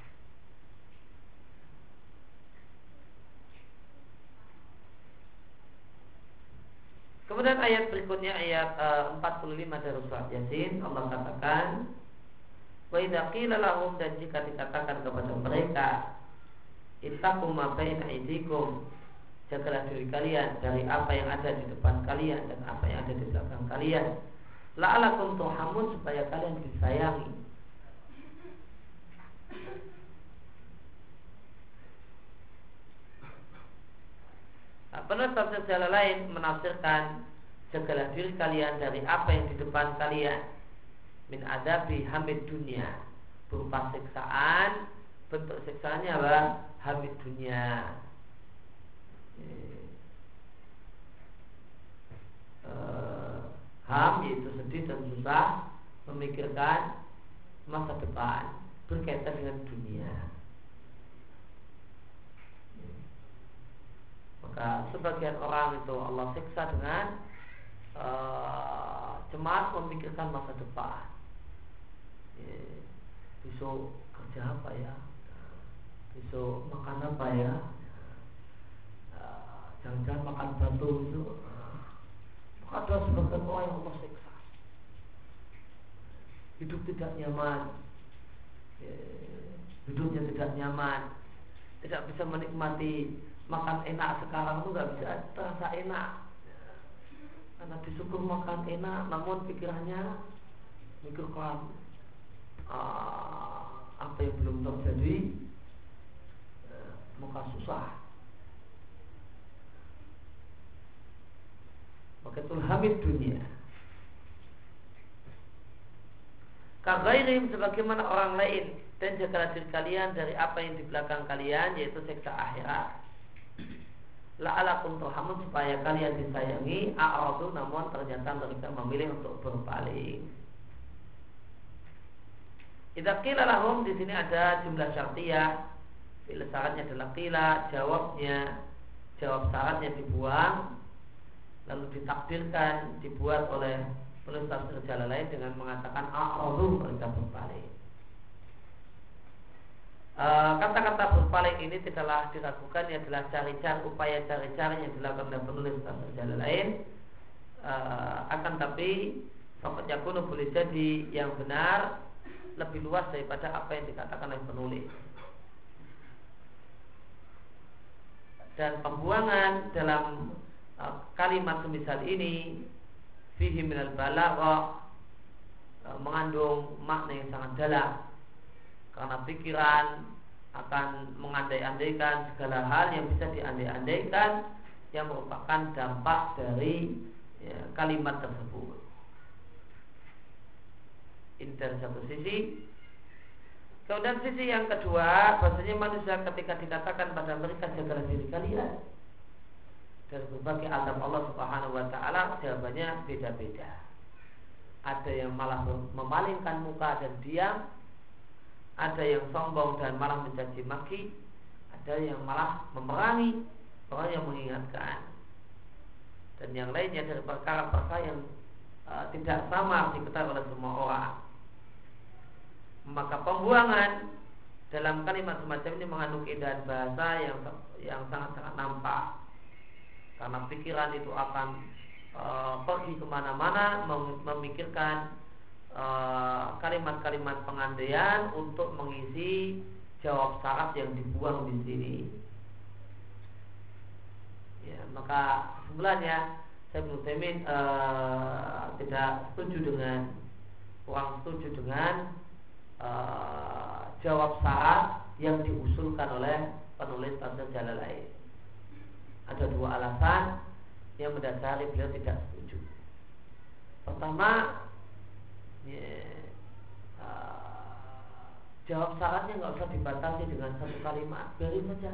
Speaker 1: Kemudian ayat berikutnya, ayat uh, empat puluh lima dari surat Yasin, Allah katakan, wa idza qila lahum, dan jika dikatakan kepada mereka, ittaqu ma baina aydikum, jagalah diri kalian dari apa yang ada di depan kalian dan apa yang ada di belakang kalian, la'alakum turhamun, supaya kalian disayangi. Penulis tafsir jalan lain menafsirkan jagalah diri kalian dari apa yang di depan kalian min adabi hamid dunia, berupa siksaan. Bentuk siksaannya adalah hamid dunia, uh, ham yaitu sedih dan susah memikirkan masa depan berkaitan dengan dunia. Maka sebagian orang itu Allah siksa dengan uh, cemas memikirkan masa depan. Ya, besok kerja apa ya? Besok makan apa ya? Uh, jangan-jangan makan batu besok. Uh, Ada sebagian orang yang Allah siksa, hidup tidak nyaman, hidupnya tidak nyaman, tidak bisa menikmati makan enak sekarang itu nggak bisa terasa enak, karena disukur makan enak, namun pikirannya mikirkan uh, apa yang belum terjadi, uh, maka susah. Maka itu hamid dunia. Kagairim sebagaimana orang lain, dan jagalah diri kalian dari apa yang di belakang kalian, yaitu siksa akhirat. La'alakum turhamun, supaya kalian disayangi. A'radu, namun ternyata mereka memilih untuk berpaling. Idza qila lahum, di sini ada jumlah syartiyah. Bila syaratnya adalah qila, jawabnya, jawab syaratnya dibuang, lalu ditakdirkan, dibuat oleh penulis tafsir Jalalain dengan mengatakan a'radu, mereka berpaling. E, kata-kata berpaling ini tidaklah diragukan, ia adalah cari-cari, upaya cari-cari yang dilakukan oleh penulis tafsir Jalalain. E, akan tapi fakat yakunu, boleh jadi yang benar lebih luas daripada apa yang dikatakan oleh penulis. Dan pembuangan dalam uh, kalimat semisal ini fihi minal balaghah, uh, mengandung makna yang sangat dalam, karena pikiran akan mengandai-andaikan segala hal yang bisa diandai-andaikan yang merupakan dampak dari ya, kalimat tersebut. Ini dari satu sisi. Kemudian sisi yang kedua, bahasanya manusia ketika dikatakan pada mereka jagalah diri kalian dari berbagai azab Allah Subhanahu wa taala, jawabannya beda-beda. Ada yang malah memalingkan muka dan diam, ada yang sombong dan malah mencaci maki, ada yang malah memerangi orang yang mengingatkan, dan yang lainnya dari perkara-perkara yang uh, tidak sama diketahui oleh semua orang. Maka pembuangan dalam kalimat semacam ini mengandung keindahan bahasa yang yang sangat-sangat nampak, karena pikiran itu akan e, pergi kemana-mana memikirkan e, kalimat-kalimat pengandaian untuk mengisi jawab syarat yang dibuang di sini. Ya, maka sebenarnya saya Ibnu e, tidak setuju dengan kurang setuju dengan Uh, jawab syarat yang diusulkan oleh penulis tafsir Jalalain. Ada dua alasan yang mendasari beliau tidak setuju. Pertama, ya, uh, jawab syaratnya nggak usah dibatasi dengan satu kalimat, biarin saja.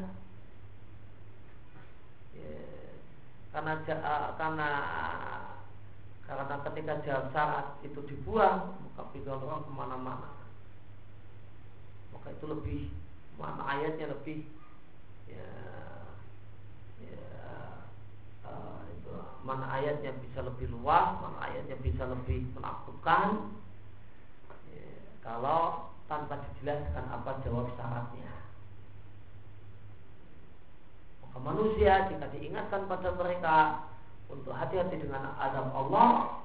Speaker 1: Ya, karena uh, karena karena ketika jawab syarat itu dibuang, maka pikiran orang kemana-mana. Maka itu lebih, mana ayatnya lebih ya, ya uh, itu, mana ayatnya bisa lebih luas, mana ayatnya bisa lebih menakutkan ya, kalau tanpa dijelaskan apa jawab syaratnya. Maka manusia jika diingatkan pada mereka untuk hati-hati dengan azab Allah,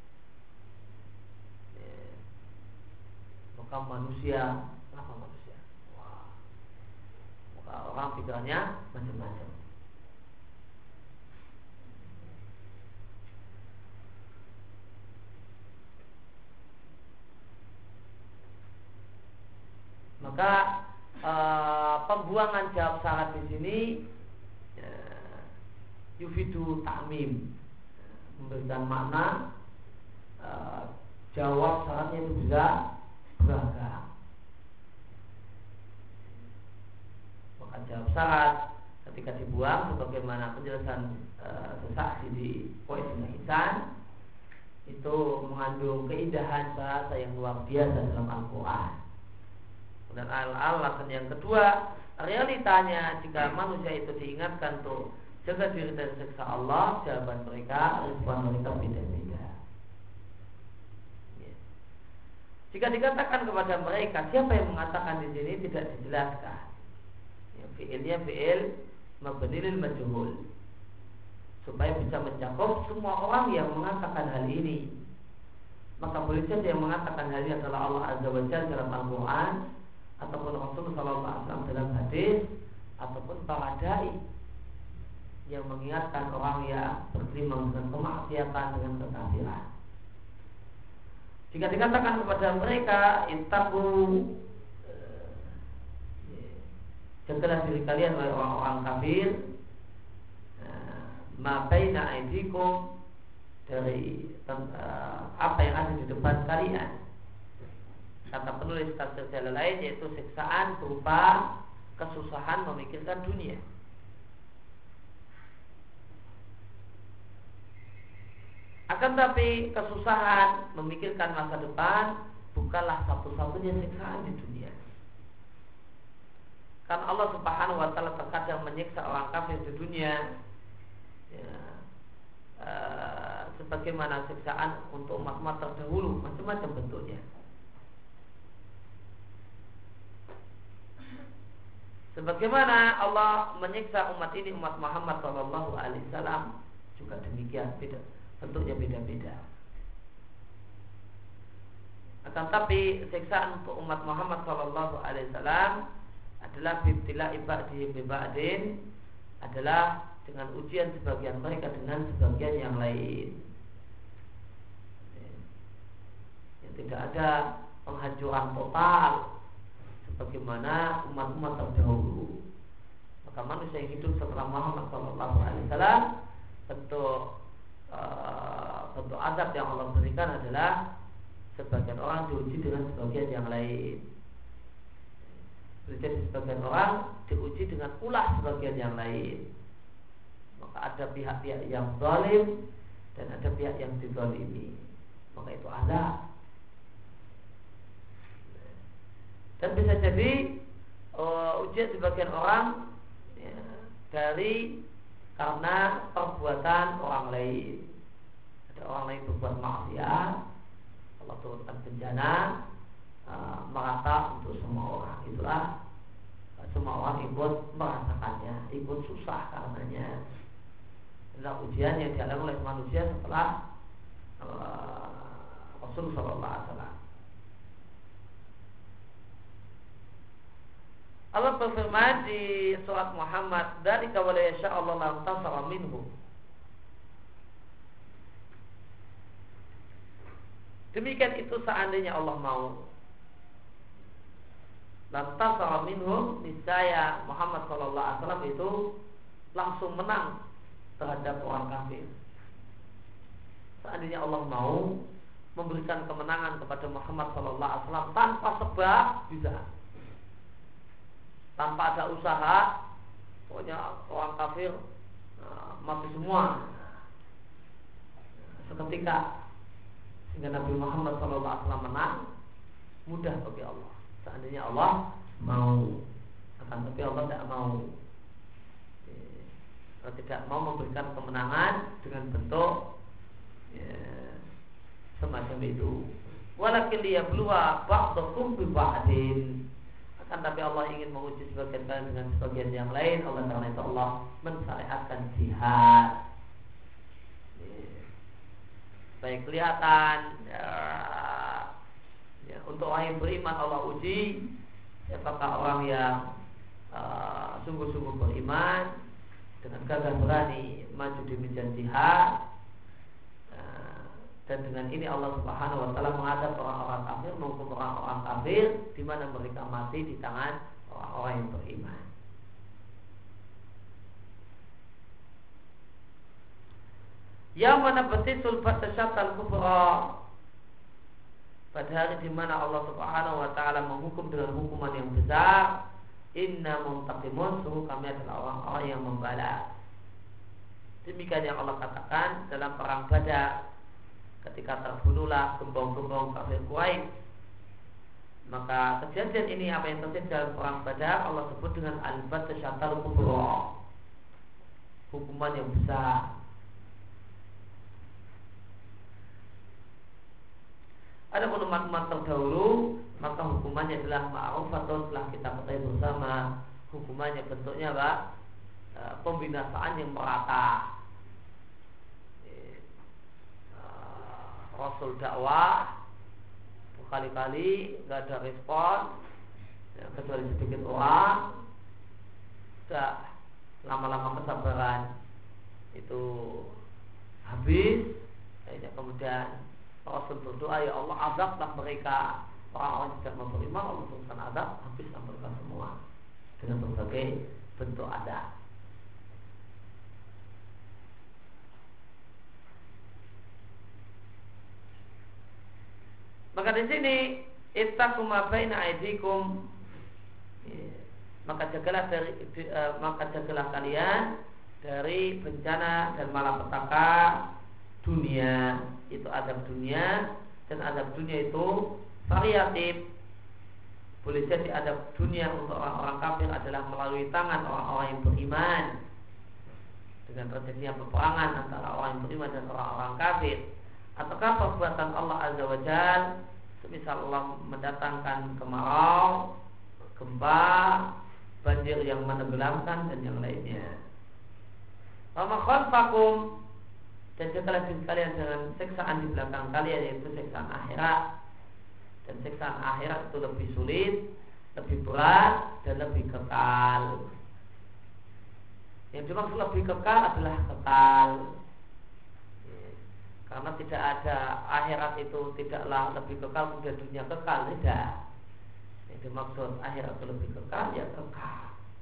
Speaker 1: ya, maka manusia manusia. Wah. Maka orang pikirannya macam-macam. Maka e, pembuangan jawab syarat di sini e, yufidu ta'mim, memberikan makna e, jawab syaratnya itu bisa beragam. Jawab syarat ketika dibuang, sebagaimana penjelasan e, sesaksi di poin Ihsan, itu mengandung keindahan bahasa yang luar biasa dalam Al-Quran. Dan alasan yang kedua, realitanya jika manusia itu diingatkan untuk jaga diri dari siksa Allah, jawaban mereka, respon mereka beda-beda. Jika dikatakan kepada mereka, siapa yang mengatakan di sini tidak dijelaskan. Fi'ilnya fi'il mabni lil majhul. supaya bisa mencakup semua orang yang mengatakan hal ini. Maka boleh saja yang mengatakan hal ini adalah Allah Azza wa Jalla dalam Al-Quran, ataupun Rasul Sallallahu Alaihi Wasallam dalam hadis, ataupun para dai yang mengingatkan orang yang bergelimang dengan kemaksiatan, dengan kekafiran. Jika dikatakan kepada mereka, ittaqu, jagalah diri kalian oleh orang-orang kafir, ma baina aidikum, dari uh, apa yang ada di depan kalian. Kata penulis tafsir jalan lain, yaitu siksaan berupa kesusahan memikirkan dunia. Akan tapi kesusahan memikirkan masa depan bukanlah satu-satunya siksaan di dunia. Karena Allah Subhanahu wa Ta'ala terkadang menyiksa orang kafir di dunia, ya, uh, sebagaimana siksaan untuk umat-umat terdahulu, macam-macam bentuknya. Sebagaimana Allah menyiksa umat ini, umat Muhammad Shallallahu Alaihi Wasallam, juga demikian, beda, bentuknya beda-beda. Akan tapi siksaan untuk umat Muhammad Shallallahu Alaihi Wasallam adalah bibtila ibadih bibadin, adalah dengan ujian sebagian mereka dengan sebagian yang lain. Ya, tidak ada penghancuran total sebagaimana umat-umat terdahulu. Maka manusia yang hidup setelah Muhammad Shallallahu Alaihi Wasallam, bentuk uh, bentuk azab yang Allah berikan adalah sebagian orang diuji dengan sebagian yang lain. Jadi sebagian orang diuji dengan ulah sebagian yang lain. Maka ada pihak-pihak yang zalim dan ada pihak yang dizalimi. Maka itu azab. Dan bisa jadi uh, ujian sebagian orang ya, dari karena perbuatan orang lain. Ada orang lain berbuat maksiat, Allah turunkan bencana, uh, merata untuk semua orang. Itulah uh, semua orang ikut merasakannya, ikut susah karenanya. Adalah ujian yang dialami oleh manusia setelah uh, Rasul Sallallahu Alaihi Wasallam. Allah berfirman di surat Muhammad, "Dzalika wa la yasha Allah lam tasara minhu." Demikian itu seandainya Allah mau. Lam tasara minhum, niscaya Muhammad sallallahu alaihi wasallam itu langsung menang terhadap orang kafir. Seandainya Allah mau memberikan kemenangan kepada Muhammad sallallahu alaihi wasallam tanpa sebab, bisa. Tanpa ada usaha, pokoknya orang kafir uh, mati semua seketika, sehingga Nabi Muhammad shallallahu alaihi wasallam menang, mudah bagi Allah. Seandainya Allah mau, akan tapi Allah tidak mau, eh, tidak mau memberikan kemenangan dengan bentuk ya, semacam itu. Walakin liyabluwa ba'dakum bi ba'din. Akan tapi Allah ingin menguji sebagian kalian dengan sebagian yang lain. Oleh karena itu Allah mensyariatkan jihad, supaya kelihatan ya, ya, untuk orang yang beriman Allah uji siapakah orang yang uh, sungguh-sungguh beriman dengan gagah berani maju di medan jihad. Dan dengan ini Allah Subhanahu wa Ta'ala menghadap orang-orang kafir, menghukum orang-orang kafir di mana mereka mati di tangan orang-orang yang beriman. Yang mana betisul batasyatal kubra, pada hari di mana Allah Subhanahu wa Ta'ala menghukum dengan hukuman yang besar. Inna muntaqimun, sungguh kami adalah orang-orang yang membalas. Demikian yang Allah katakan dalam perang Badar, ketika terbunuhlah gembong-gembong kafir Quraisy. Maka kejadian ini, apa yang terjadi dalam perang Badar, Allah sebut dengan al-batasyatal kubra, hukuman yang besar. Ada umat-umat terdahulu, maka hukumannya adalah ma'rufatun, telah kita ketahui bersama. Hukumannya bentuknya apa? E, pembinasaan yang merata. Rasul dakwah berkali-kali nggak ada respon, ya, kecuali sedikit orang. Sudah lama-lama kesabaran itu habis. Ya, kemudian Rasul berdoa, ya Allah azablah mereka, orang-orang yang tidak mau beriman, Allah turunkan azab, habislah mereka semua dengan berbagai bentuk azab. Maka di sini ittaqu ma baina aydikum, maka jagalah dari maka jagalah kalian dari bencana dan malapetaka dunia. Itu azab dunia, dan azab dunia itu variatif. Boleh jadi azab dunia untuk orang-orang kafir adalah melalui tangan orang-orang yang beriman, dengan terjadinya peperangan antara orang yang beriman dan orang-orang kafir. Ataukah perbuatan Allah Azza wa Jalla, semisal Allah mendatangkan kemarau, gempa, banjir yang menenggelamkan dan yang lainnya. Wa ma khalfakum, dan jagalah diri kalian dengan siksaan di belakang kalian, yaitu siksaan akhirat. Dan siksaan akhirat itu lebih sulit, lebih berat, dan lebih kekal. Yang dimaksud lebih kekal adalah kekal, karena tidak ada akhirat itu tidaklah lebih kekal kemudian dunia kekal, tidak. Yang dimaksud akhirat itu lebih kekal, ya kekal.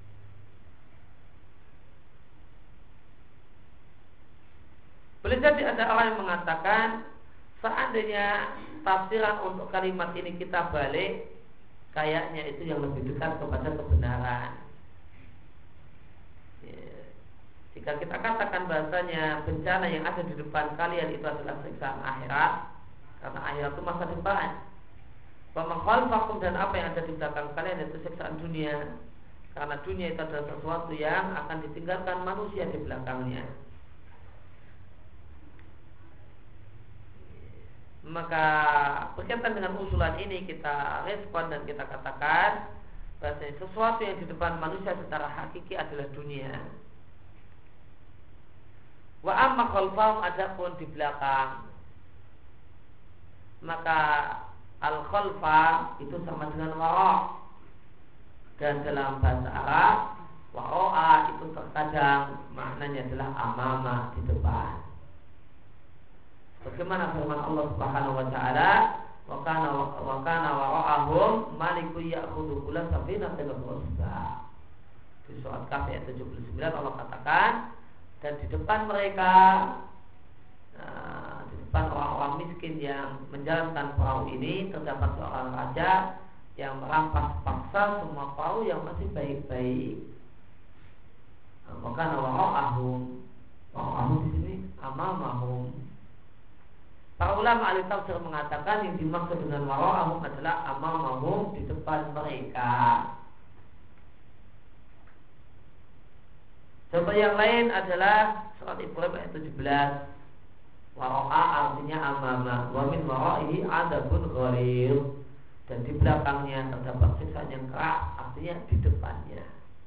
Speaker 1: Boleh jadi ada orang yang mengatakan, seandainya tafsiran untuk kalimat ini kita balik, kayaknya itu yang lebih dekat kepada kebenaran. Ya. Jika kita katakan bahasanya bencana yang ada di depan kalian itu adalah siksaan akhirat, karena akhirat itu masa depan. Wa ma khalfakum, dan apa yang ada di belakang kalian itu siksaan dunia, karena dunia itu adalah sesuatu yang akan ditinggalkan manusia di belakangnya. Maka berkaitan dengan usulan ini kita respon dan kita katakan bahwasanya sesuatu yang di depan manusia secara hakiki adalah dunia. Wa amma khalfahum, adapun di belakang, maka al khalfa itu sama dengan wara, dan dalam bahasa Arab wara itu terkadang maknanya adalah amama, di depan. Bagaimana firman Allah Subhanahu wa taala, wa kana wa kana wara'ahum malikun ya'khudhu kulla safinatin ghasba. Di surat Kahf ayat tujuh puluh sembilan Allah katakan, dan di depan mereka, nah, di depan orang-orang miskin yang menjalankan perahu ini, terdapat seorang raja yang merampas paksa semua perahu yang masih baik-baik. Wa kana wara'ahum, wara'ahum di sini amamahum. Para ulama ahli tafsir mengatakan yang dimaksud dengan wara'ahum adalah amamahum, di depan mereka. Contoh yang lain adalah surat Ibrahim ayat tujuh belas. Wara'a artinya amama, wa min wara'ihi adzabun ghalidh, dan di belakangnya terdapat siksaan yang keras, artinya di depannya.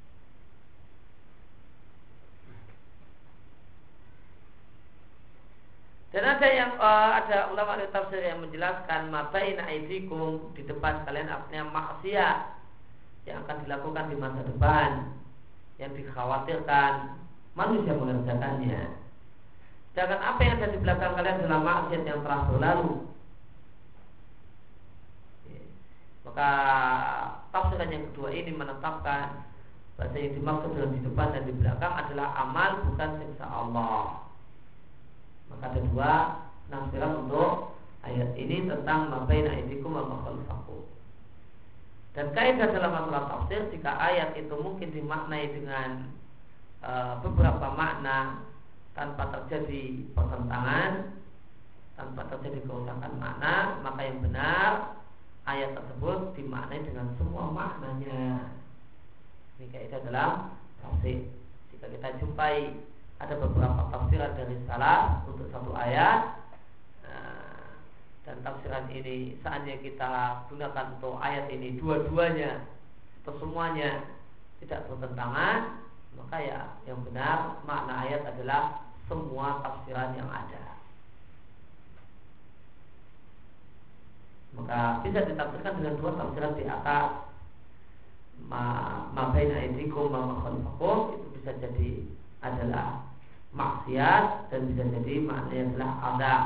Speaker 1: Dan ada yang uh, ada ulama ahli tafsir yang menjelaskan mabaina aidikum, di depan kalian artinya maksiat yang akan dilakukan di masa depan, yang dikhawatirkan manusia mengerjakannya. Sedangkan apa yang ada di belakang kalian adalah maksiat yang telah berlalu. Maka tafsiran yang kedua ini menetapkan bahasa yang dimaksud dengan di depan dan di belakang adalah amal, bukan siksa Allah. Maka ada dua nafsiran untuk ayat ini tentang mabaina aidikum wa ma khalfakum. Dan kaidah dalam masalah tafsir, jika ayat itu mungkin dimaknai dengan e, beberapa makna tanpa terjadi pertentangan, tanpa terjadi kerusakan makna, maka yang benar ayat tersebut dimaknai dengan semua maknanya. Ini kaidah dalam tafsir. Jika kita jumpai ada beberapa tafsiran dari salaf untuk satu ayat, dan tafsiran ini saatnya kita gunakan untuk ayat ini dua-duanya atau semuanya tidak bertentangan, maka ya yang benar makna ayat adalah semua tafsiran yang ada. Maka bisa ditafsirkan dengan dua tafsiran di atas. Ma, ma baina aidikum wa ma khalfakum itu bisa jadi adalah maksiat dan bisa jadi maknanya adalah azab.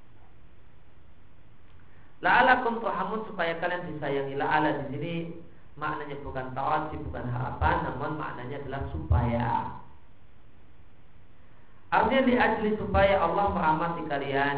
Speaker 1: La'alakum turhamun supaya kalian disayangi. La'ala di sini maknanya bukan tawaji, bukan harapan, namun maknanya adalah supaya. Artinya li ajli supaya Allah merahmati kalian.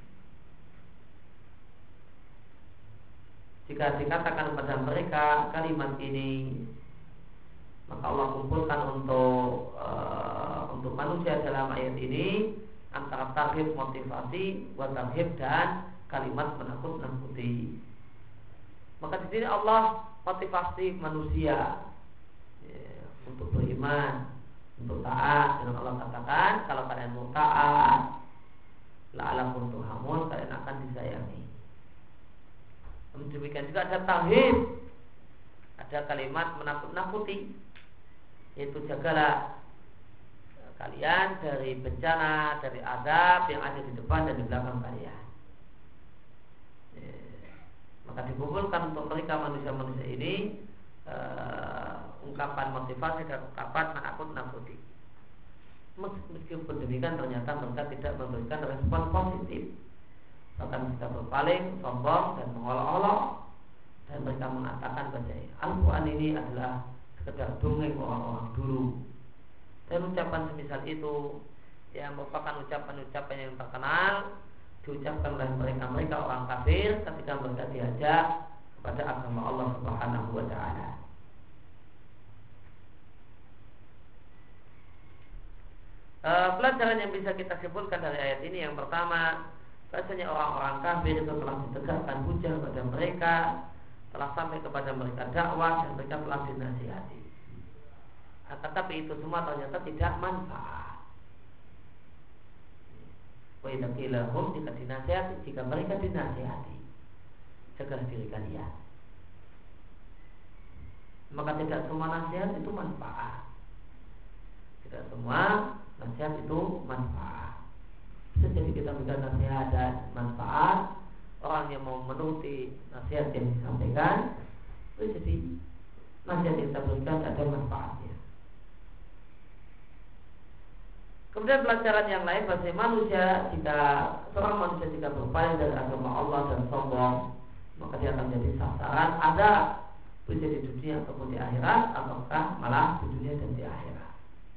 Speaker 1: Jika dikatakan kepada mereka kalimat ini, maka Allah kumpulkan untuk uh, untuk manusia dalam ayat ini antara tarhib motivasi, wa tarhib dan kalimat menakut-nakuti. Maka di sini Allah motivasi manusia ya, untuk beriman, untuk taat. Dan Allah katakan kalau kalian mau taat, la'alakum turhamun, kalian akan disayangi. Demikian juga ada tarhib, ada kalimat menakut-nakuti, yaitu jagalah kalian dari bencana, dari azab yang ada di depan dan di belakang kalian. Maka dikumpulkan untuk mereka manusia-manusia ini uh, ungkapan motivasi dan ungkapan menakut-nakuti. Meskipun demikian ternyata mereka tidak memberikan respon positif, bahkan kita berpaling, sombong dan mengolok-olok, dan mereka mengatakan bahwa Al-Quran ini adalah sekedar dongeng orang-orang dulu. Dan ucapan semisal itu yang merupakan ucapan-ucapan yang terkenal diucapkan oleh mereka-mereka orang kafir ketika mereka diajak kepada agama Allah Subhanahu wa taala. E, pelajaran yang bisa kita simpulkan dari ayat ini yang pertama, bahasanya orang-orang kafir itu telah ditegakkan hujah kepada mereka, telah sampai kepada mereka dakwah dan mereka telah dinasihati. Tetapi itu semua ternyata tidak manfaat. Wa idza qila hum, jika dinasihati, jika mereka dinasihati, jagalah diri kalian. Maka tidak semua nasihat itu manfaat. Tidak semua nasihat itu manfaat. Bisa jadi kita berikan nasihat dan manfaat, orang yang mau menuruti nasihat yang disampaikan, itu jadi nasihat yang kita berikan ada manfaatnya. Kemudian pelajaran yang lain, bahwa manusia jika seorang manusia jika berpaling dari agama Allah dan sombong, maka dia akan menjadi sasaran ada bisa di dunia ataupun di akhirat, ataukah malah di dunia dan di akhirat.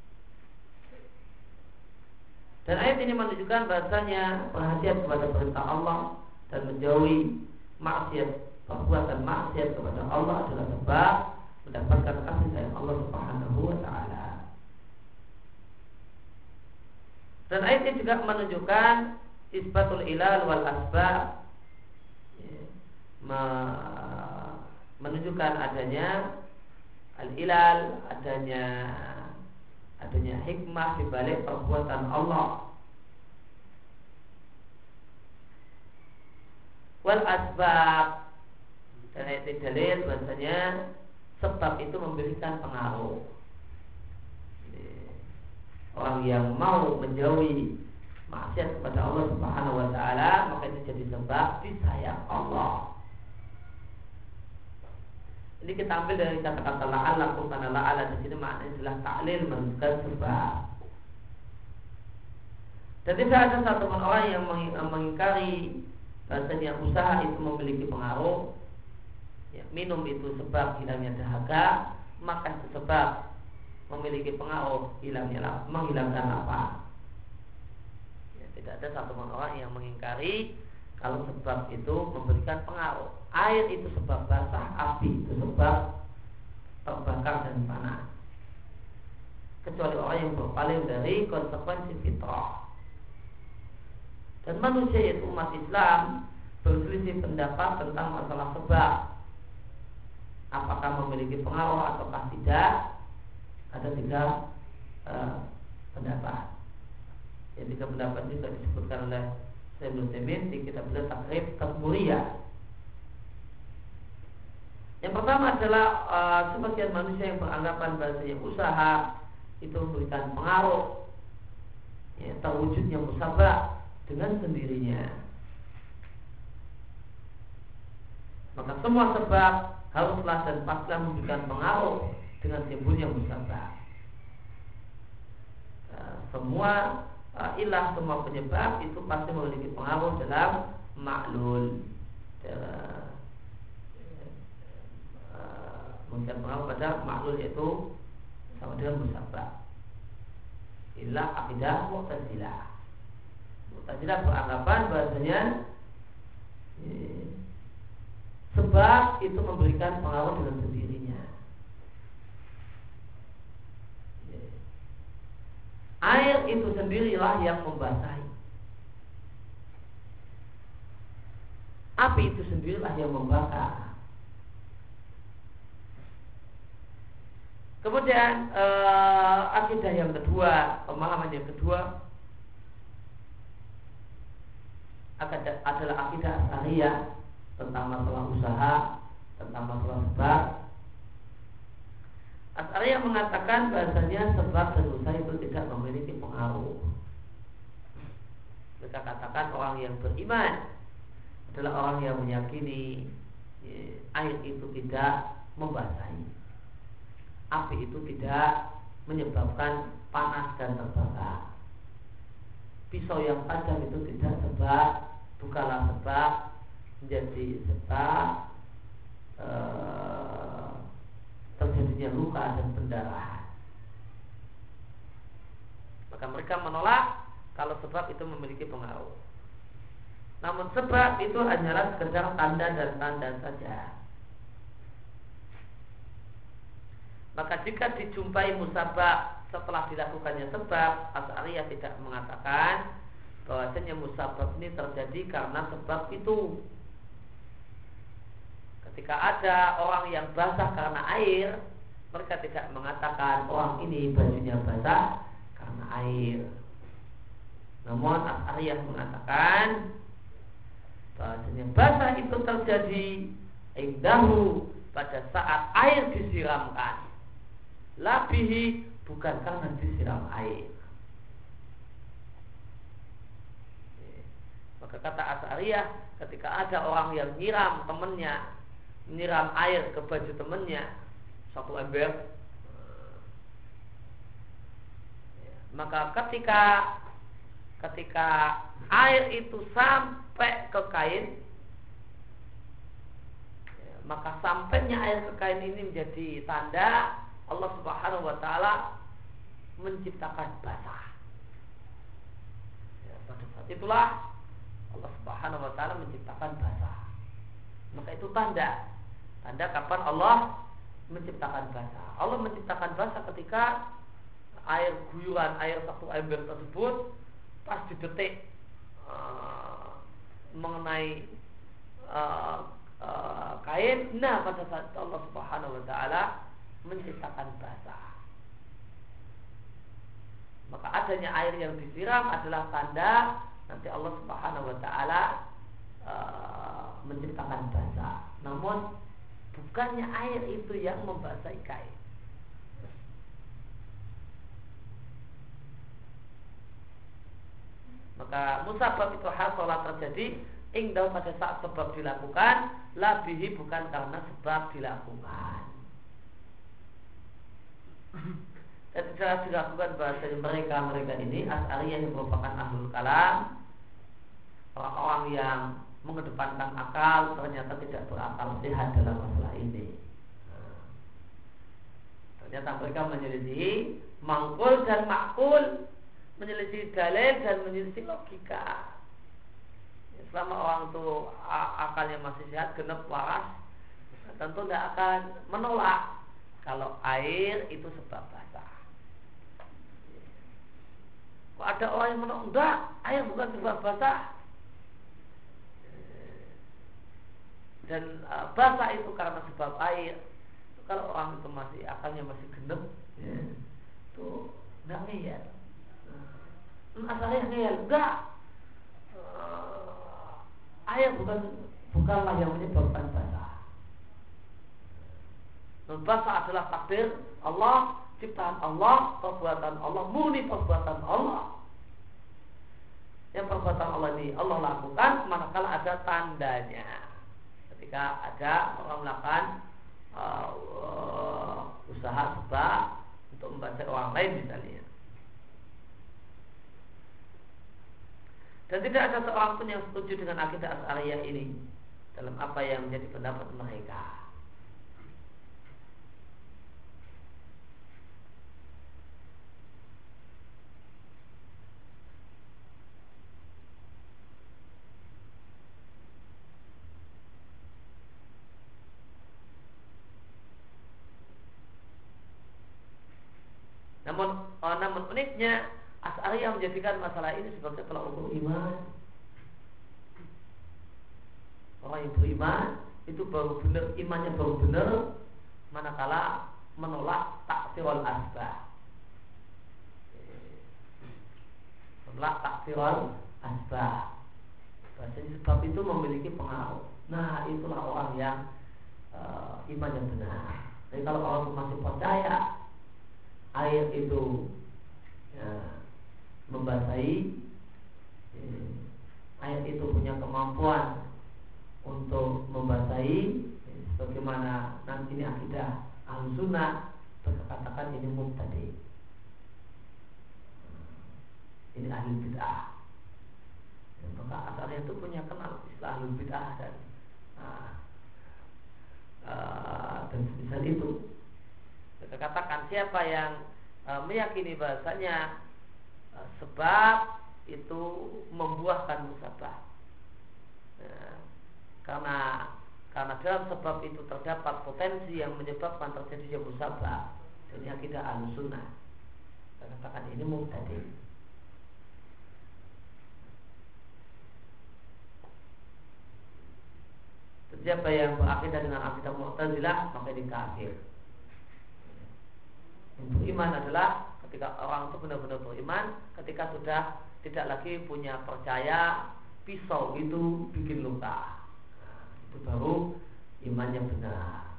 Speaker 1: Dan ayat ini menunjukkan bahasanya perhatian kepada perintah Allah dan menjauhi maksiat, perbuatan maksiat kepada Allah adalah sebab mendapatkan kasih sayang Allah Subhanahu wa taala. Dan ayat ini juga menunjukkan isbatul ilal wal asbab, ya, menunjukkan adanya al-ilal, adanya adanya hikmah di balik perbuatan Allah. Wal asbab, dan ayat ini dalil bahasanya sebab itu memberikan pengaruh. Orang yang mau menjauhi maksiat kepada Allah Subhanahu wa taala, maka itu jadi sebab disayang Allah. Ini kita ambil dari kata-kata la'alakum, karena la'ala di sini maknanya adalah ta'lil, menunjukkan sebab. Dan tidak ada satu orang yang mengingkari bahasanya usaha itu memiliki pengaruh. Ya, minum itu sebab hilangnya dahaga, makan itu sebab memiliki pengaruh hilangnya, menghilangkan lapar. Ya, tidak ada satu orang yang mengingkari kalau sebab itu memberikan pengaruh. Air itu sebab basah, api itu sebab terbakar dan panas. Kecuali orang yang berpaling dari konsekuensi fitrah. Dan manusia itu umat Islam berselisih pendapat tentang masalah sebab, apakah memiliki pengaruh ataukah tidak. Ada tiga uh, pendapat. Yang tiga pendapat juga disebutkan oleh Syekh Ibnu Utsaimin di kitab Takrib Tasmuriyah. Yang pertama adalah uh, sebagian manusia yang beranggapan bahasanya usaha itu memberikan pengaruh, ya, terwujudnya musabah dengan sendirinya. maka semua sebab haruslah dan pastilah memberikan pengaruh dengan timbulnya musabab. Nah, semua uh, ilah, semua penyebab itu pasti memiliki pengaruh dalam maklul, dalam, uh, memberikan pengaruh pada maklul, yaitu sama dengan musabab. Ilah akidah Mu'tazilah. Mu'tazilah beranggapan bahasanya eh, sebab itu memberikan pengaruh dengan sendirinya. Eh, air itu sendirilah yang membasahi. Api itu sendirilah yang membakar. Kemudian eh, akidah yang kedua, pemahaman yang kedua adalah akidah Asy'ariyah tentang masalah usaha, tentang masalah sebab. Asy'ariyah mengatakan bahasanya sebab dan usaha itu tidak memiliki pengaruh. Mereka katakan orang yang beriman adalah orang yang meyakini ya, air itu tidak membasahi, api itu tidak menyebabkan panas dan terbakar, pisau yang tajam itu tidak sebab, bukanlah sebab menjadi sebab ee, terjadinya luka dan pendarahan. Maka mereka menolak kalau sebab itu memiliki pengaruh. Namun sebab itu hanyalah sekedar tanda dan tanda saja. Maka jika dijumpai musabab setelah dilakukannya sebab, Asy'ariyah tidak mengatakan bahwasanya musabab ini terjadi karena sebab itu. Ketika ada orang yang basah karena air, mereka tidak mengatakan orang ini bajunya basah karena air. Namun Asy'ariyah mengatakan bahwasanya basah itu terjadi indahu pada saat air disiramkan, labihi bukan karena disiram air. Maka kata Asy'ariyah, ketika ada orang yang nyiram temannya, menyiram air ke baju temannya satu ember, maka ketika ketika air itu sampai ke kain, maka sampainya air ke kain ini menjadi tanda Allah Subhanahu wa taala menciptakan basah. Ya, pada saat itulah Allah Subhanahu wa taala menciptakan basah. Maka itu tanda tanda kapan Allah menciptakan basah. Allah menciptakan basah ketika air guyuran, air satu ember tersebut pas didetik uh, mengenai uh, uh, kain. Nah, pada saat Allah Subhanahu wa taala menciptakan basah. Maka adanya air yang disiram adalah tanda nanti Allah Subhanahu wa taala uh, menciptakan basah. Namun bukannya air itu yang membasahi kain. Maka musabab itu hasolah terjadi ingdau pada saat sebab dilakukan, labihi bukan karena sebab dilakukan. Dan setelah dilakukan bahasa mereka mereka ini Asy'ariyah yang merupakan ahlul kalam, orang-orang yang mengedepankan akal ternyata tidak berakal sehat dalam masalah ini. Nah, ternyata mereka menyelisih mangkul dan makul, menyelisih dalil dan menyelisih logika. Selama orang itu akalnya masih sehat, genep, waras, tentu tidak akan menolak kalau air itu sebab basah. Kok ada orang yang menolak, enggak, air bukan sebab basah. Dan uh, basah itu karena sebab air. Kalau orang itu masih akalnya masih genep, ya, itu enggak ngeyel. Asalnya ngeyel, enggak. Uh, air bukan bukanlah yang menyebabkan basah. Dan basah adalah takdir Allah, ciptaan Allah, perbuatan Allah, murni perbuatan Allah. Yang perbuatan Allah ini Allah lakukan manakala ada tandanya. ketika ada orang melakukan uh, uh, usaha sebab untuk membaca orang lain misalnya. Dan tidak ada seorang pun yang setuju dengan akidah Asy'ariyah ini dalam apa yang menjadi pendapat mereka. Namun, oh, namun uniknya Asy'ariyah menjadikan masalah ini sebagai tolak ukur iman. Orang yang beriman itu baru benar, imannya baru benar manakala menolak taksirul asbab. Menolak taksirul asbab. Bahasanya sebab itu memiliki pengaruh. Nah, itulah orang yang uh, imannya benar. Jadi kalau orang itu masih percaya air itu ya, membasahi, ya, air itu punya kemampuan untuk membasahi, ya, sebagaimana nanti ini akidah Ahlussunnah, berkatakan ini mubtadi, ini ahli bid'ah. Ya, maka Asy'ariyah itu punya kenal istilah ahli bid'ah dan uh, uh, dan semisal itu. Kita katakan siapa yang uh, meyakini bahasanya uh, sebab itu membuahkan musabah, ya, karena karena dalam sebab itu terdapat potensi yang menyebabkan terjadinya musabah. Ini akidah Ahlussunnah. Kita katakan ini mubtadi. Siapa yang berakidah dengan akidah Mu'tazilah maka ini kafir. Beriman adalah ketika orang itu benar-benar beriman, ketika sudah tidak lagi punya percaya pisau itu bikin luka. Nah, itu baru imannya benar.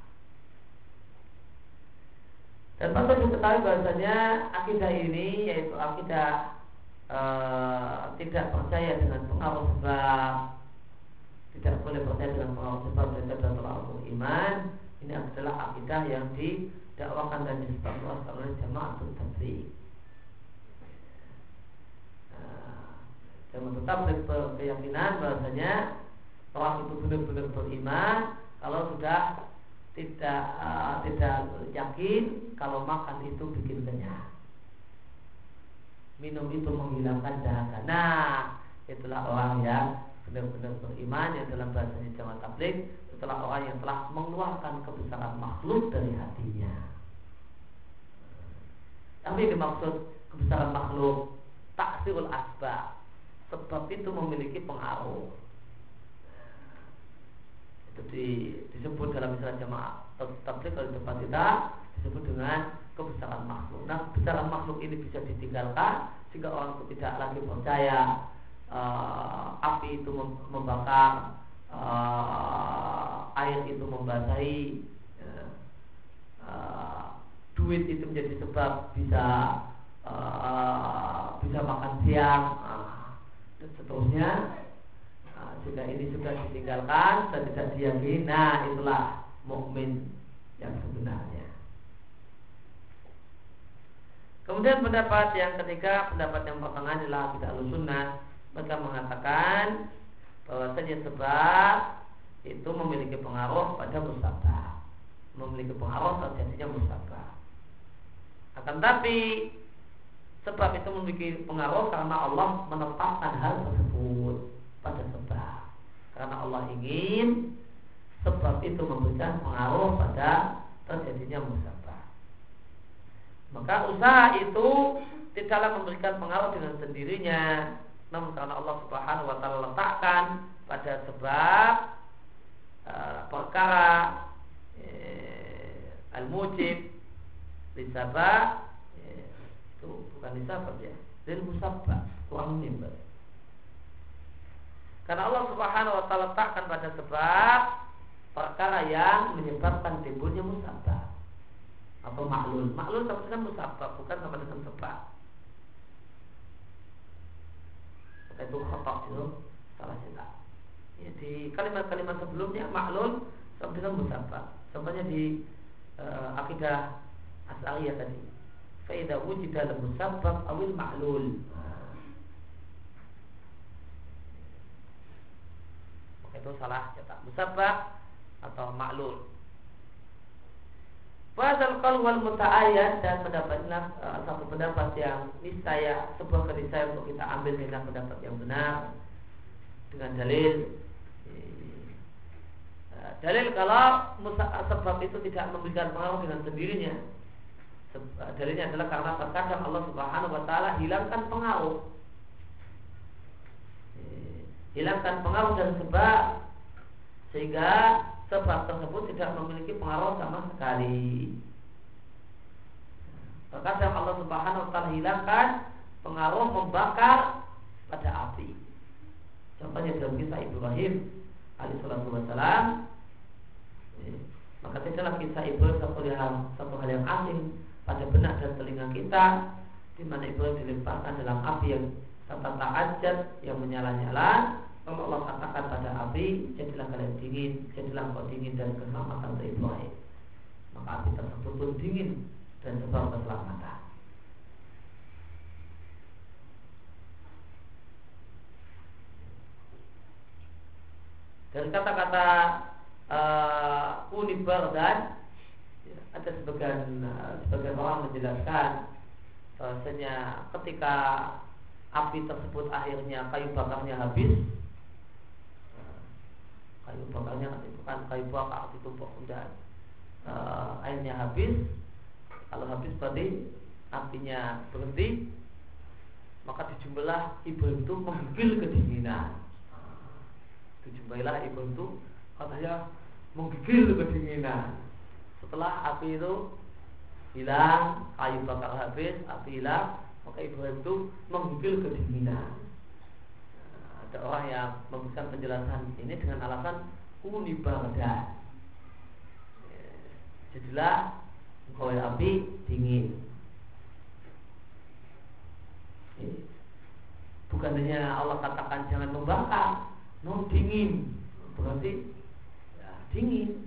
Speaker 1: Dan patut diketahui bahasanya akidah ini yaitu akidah ee, tidak percaya dengan pengaruh sebab, tidak boleh percaya dengan pengaruh sebab dan tidak terlalu iman. Ini adalah akidah yang didakwakan dan disebarluaskan oleh Jama'atul Tabligh. Dan tetap berkeyakinan bahasanya orang itu benar-benar beriman kalau sudah tidak uh, tidak yakin kalau makan itu bikin kenyang, minum itu menghilangkan dahaga. Nah, itulah orang yang benar-benar beriman, yang dalam bahasanya Jamaah Tabligh itulah orang yang telah mengeluarkan kebesaran makhluk dari hatinya. Tapi dimaksud kebesaran makhluk taksirul asbab, sebab itu memiliki pengaruh. Itu di, disebut dalam istilah Jamaah Tabligh kalau di tempat kita disebut dengan kebesaran makhluk. Nah, kebesaran makhluk ini bisa ditinggalkan jika orang itu tidak lagi percaya uh, api itu membakar, uh, air itu membasahi, uh, uh, duit itu menjadi sebab bisa uh, bisa makan siang, uh, dan seterusnya. Nah, jika ini sudah ditinggalkan dan tidak diyakini, nah itulah mukmin yang sebenarnya. Kemudian pendapat yang ketiga, pendapat yang pertengahan adalah akidah Ahlussunnah. Mereka mengatakan bahwasanya sebab itu memiliki pengaruh pada musabah, memiliki pengaruh terjadinya musabah. Akan tapi sebab itu memiliki pengaruh karena Allah menetapkan hal tersebut pada sebab, karena Allah ingin sebab itu memberikan pengaruh pada terjadinya musabah. Maka usaha itu tidaklah memberikan pengaruh dengan sendirinya, namun karena Allah Subhanahu wa taala letakkan pada sebab uh, perkara eh, al-mujib disabab, eh, itu bukan disabab ya, lil musabah, kurang nimbat. Karena Allah Subhanahu wa taala letakkan pada sebab perkara yang menyebabkan timbulnya musabah atau maklul. Maklul sama dengan musabah, bukan sama dengan sebab. Maka itu khotok itu salah sila. Ya, di kalimat-kalimat sebelumnya maklul sama dengan musabbah. Contohnya di uh, akidah Asy'ariyah tadi. Fa idza wujida al-musabbah awil ma'lul. Maka itu salah cetak musabbah atau maklul. Fadzal qaul wal muta'ayyad, dan pendapatnya uh, satu pendapat yang niscaya, sebuah keniscayaan untuk kita ambil dengan pendapat yang benar dengan dalil. Uh, dalil kalau musa, sebab itu tidak memberikan pengaruh dengan sendirinya. Seb- uh, dalilnya adalah karena terkadang Allah Subhanahu wa taala hilangkan pengaruh. Uh, hilangkan pengaruh dan sebab sehingga sebab tersebut tidak memiliki pengaruh sama sekali. Terkadang Allah Subhanahu wa taala hilangkan pengaruh membakar pada api. Contohnya dalam kisah Ibrahim alaihi salatu wassalam. Maka tidaklah kisah Ibrahim satu hal, satu hal yang asing pada benak dan telinga kita, di mana Ibrahim dilemparkan dalam api yang serta ta'ajjad, yang menyala-nyala. Kalau Allah katakan pada api, jadilah kalian dingin, jadilah kau dingin dari keselamatan Ibrahim. Maka api tersebut pun dingin dan sebab keselamatan. Dari kata-kata uh, unibar dan ya, ada sebagian uh, sebagian orang menjelaskan bahwasanya ketika api tersebut akhirnya kayu bakarnya habis, kayu bakarnya bukan kayu bakar ditumpuk kemudian uh, airnya habis. Kalau habis berarti apinya berhenti, maka dijumlah Ibrahim itu menggigil kedinginan. Dijumlailah Ibrahim itu katanya menggigil kedinginan. Setelah api itu hilang, kayu bakar habis, api hilang, maka Ibrahim itu menggigil kedinginan. Ada orang yang memberikan penjelasan ini dengan alasan unibardan. Jadilah kowe api dingin. Bukan hanya Allah katakan jangan membakar, no dingin, berarti ya, dingin.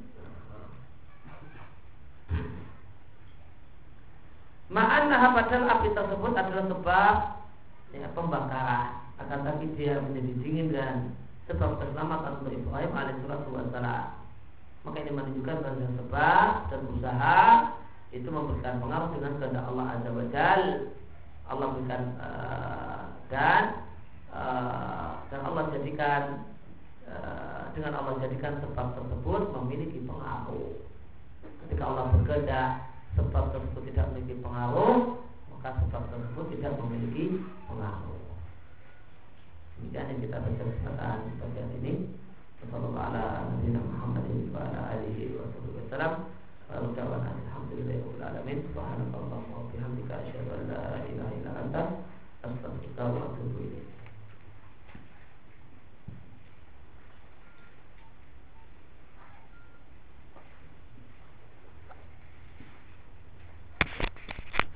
Speaker 1: Ma'annaha, padahal api tersebut adalah sebab ya, pembakaran. Akan tapi dia menjadi dingin dan sebab keselamatan untuk Ibrahim alaihissalatu wassalam. Maka ini menunjukkan bahwa sebab dan usaha itu memberikan pengaruh dengan kehendak Allah azza wa jalla. Allah berikan uh, dan uh, dan Allah jadikan uh, dengan Allah jadikan sebab tersebut memiliki pengaruh. Ketika Allah berkehendak sebab tersebut tidak memiliki pengaruh, maka sebab tersebut tidak memiliki pengaruh. Demikian yang kita baca kesempatan bagian ini. Sallallahu ala nabiyina Muhammadin wa ala alihi wa sahbihi wasallam. Wa ta'ala alhamdulillahirabbil alamin. Subhanakallahumma wa bihamdika asyhadu an la ilaha illa anta astaghfiruka wa atubu ilaik.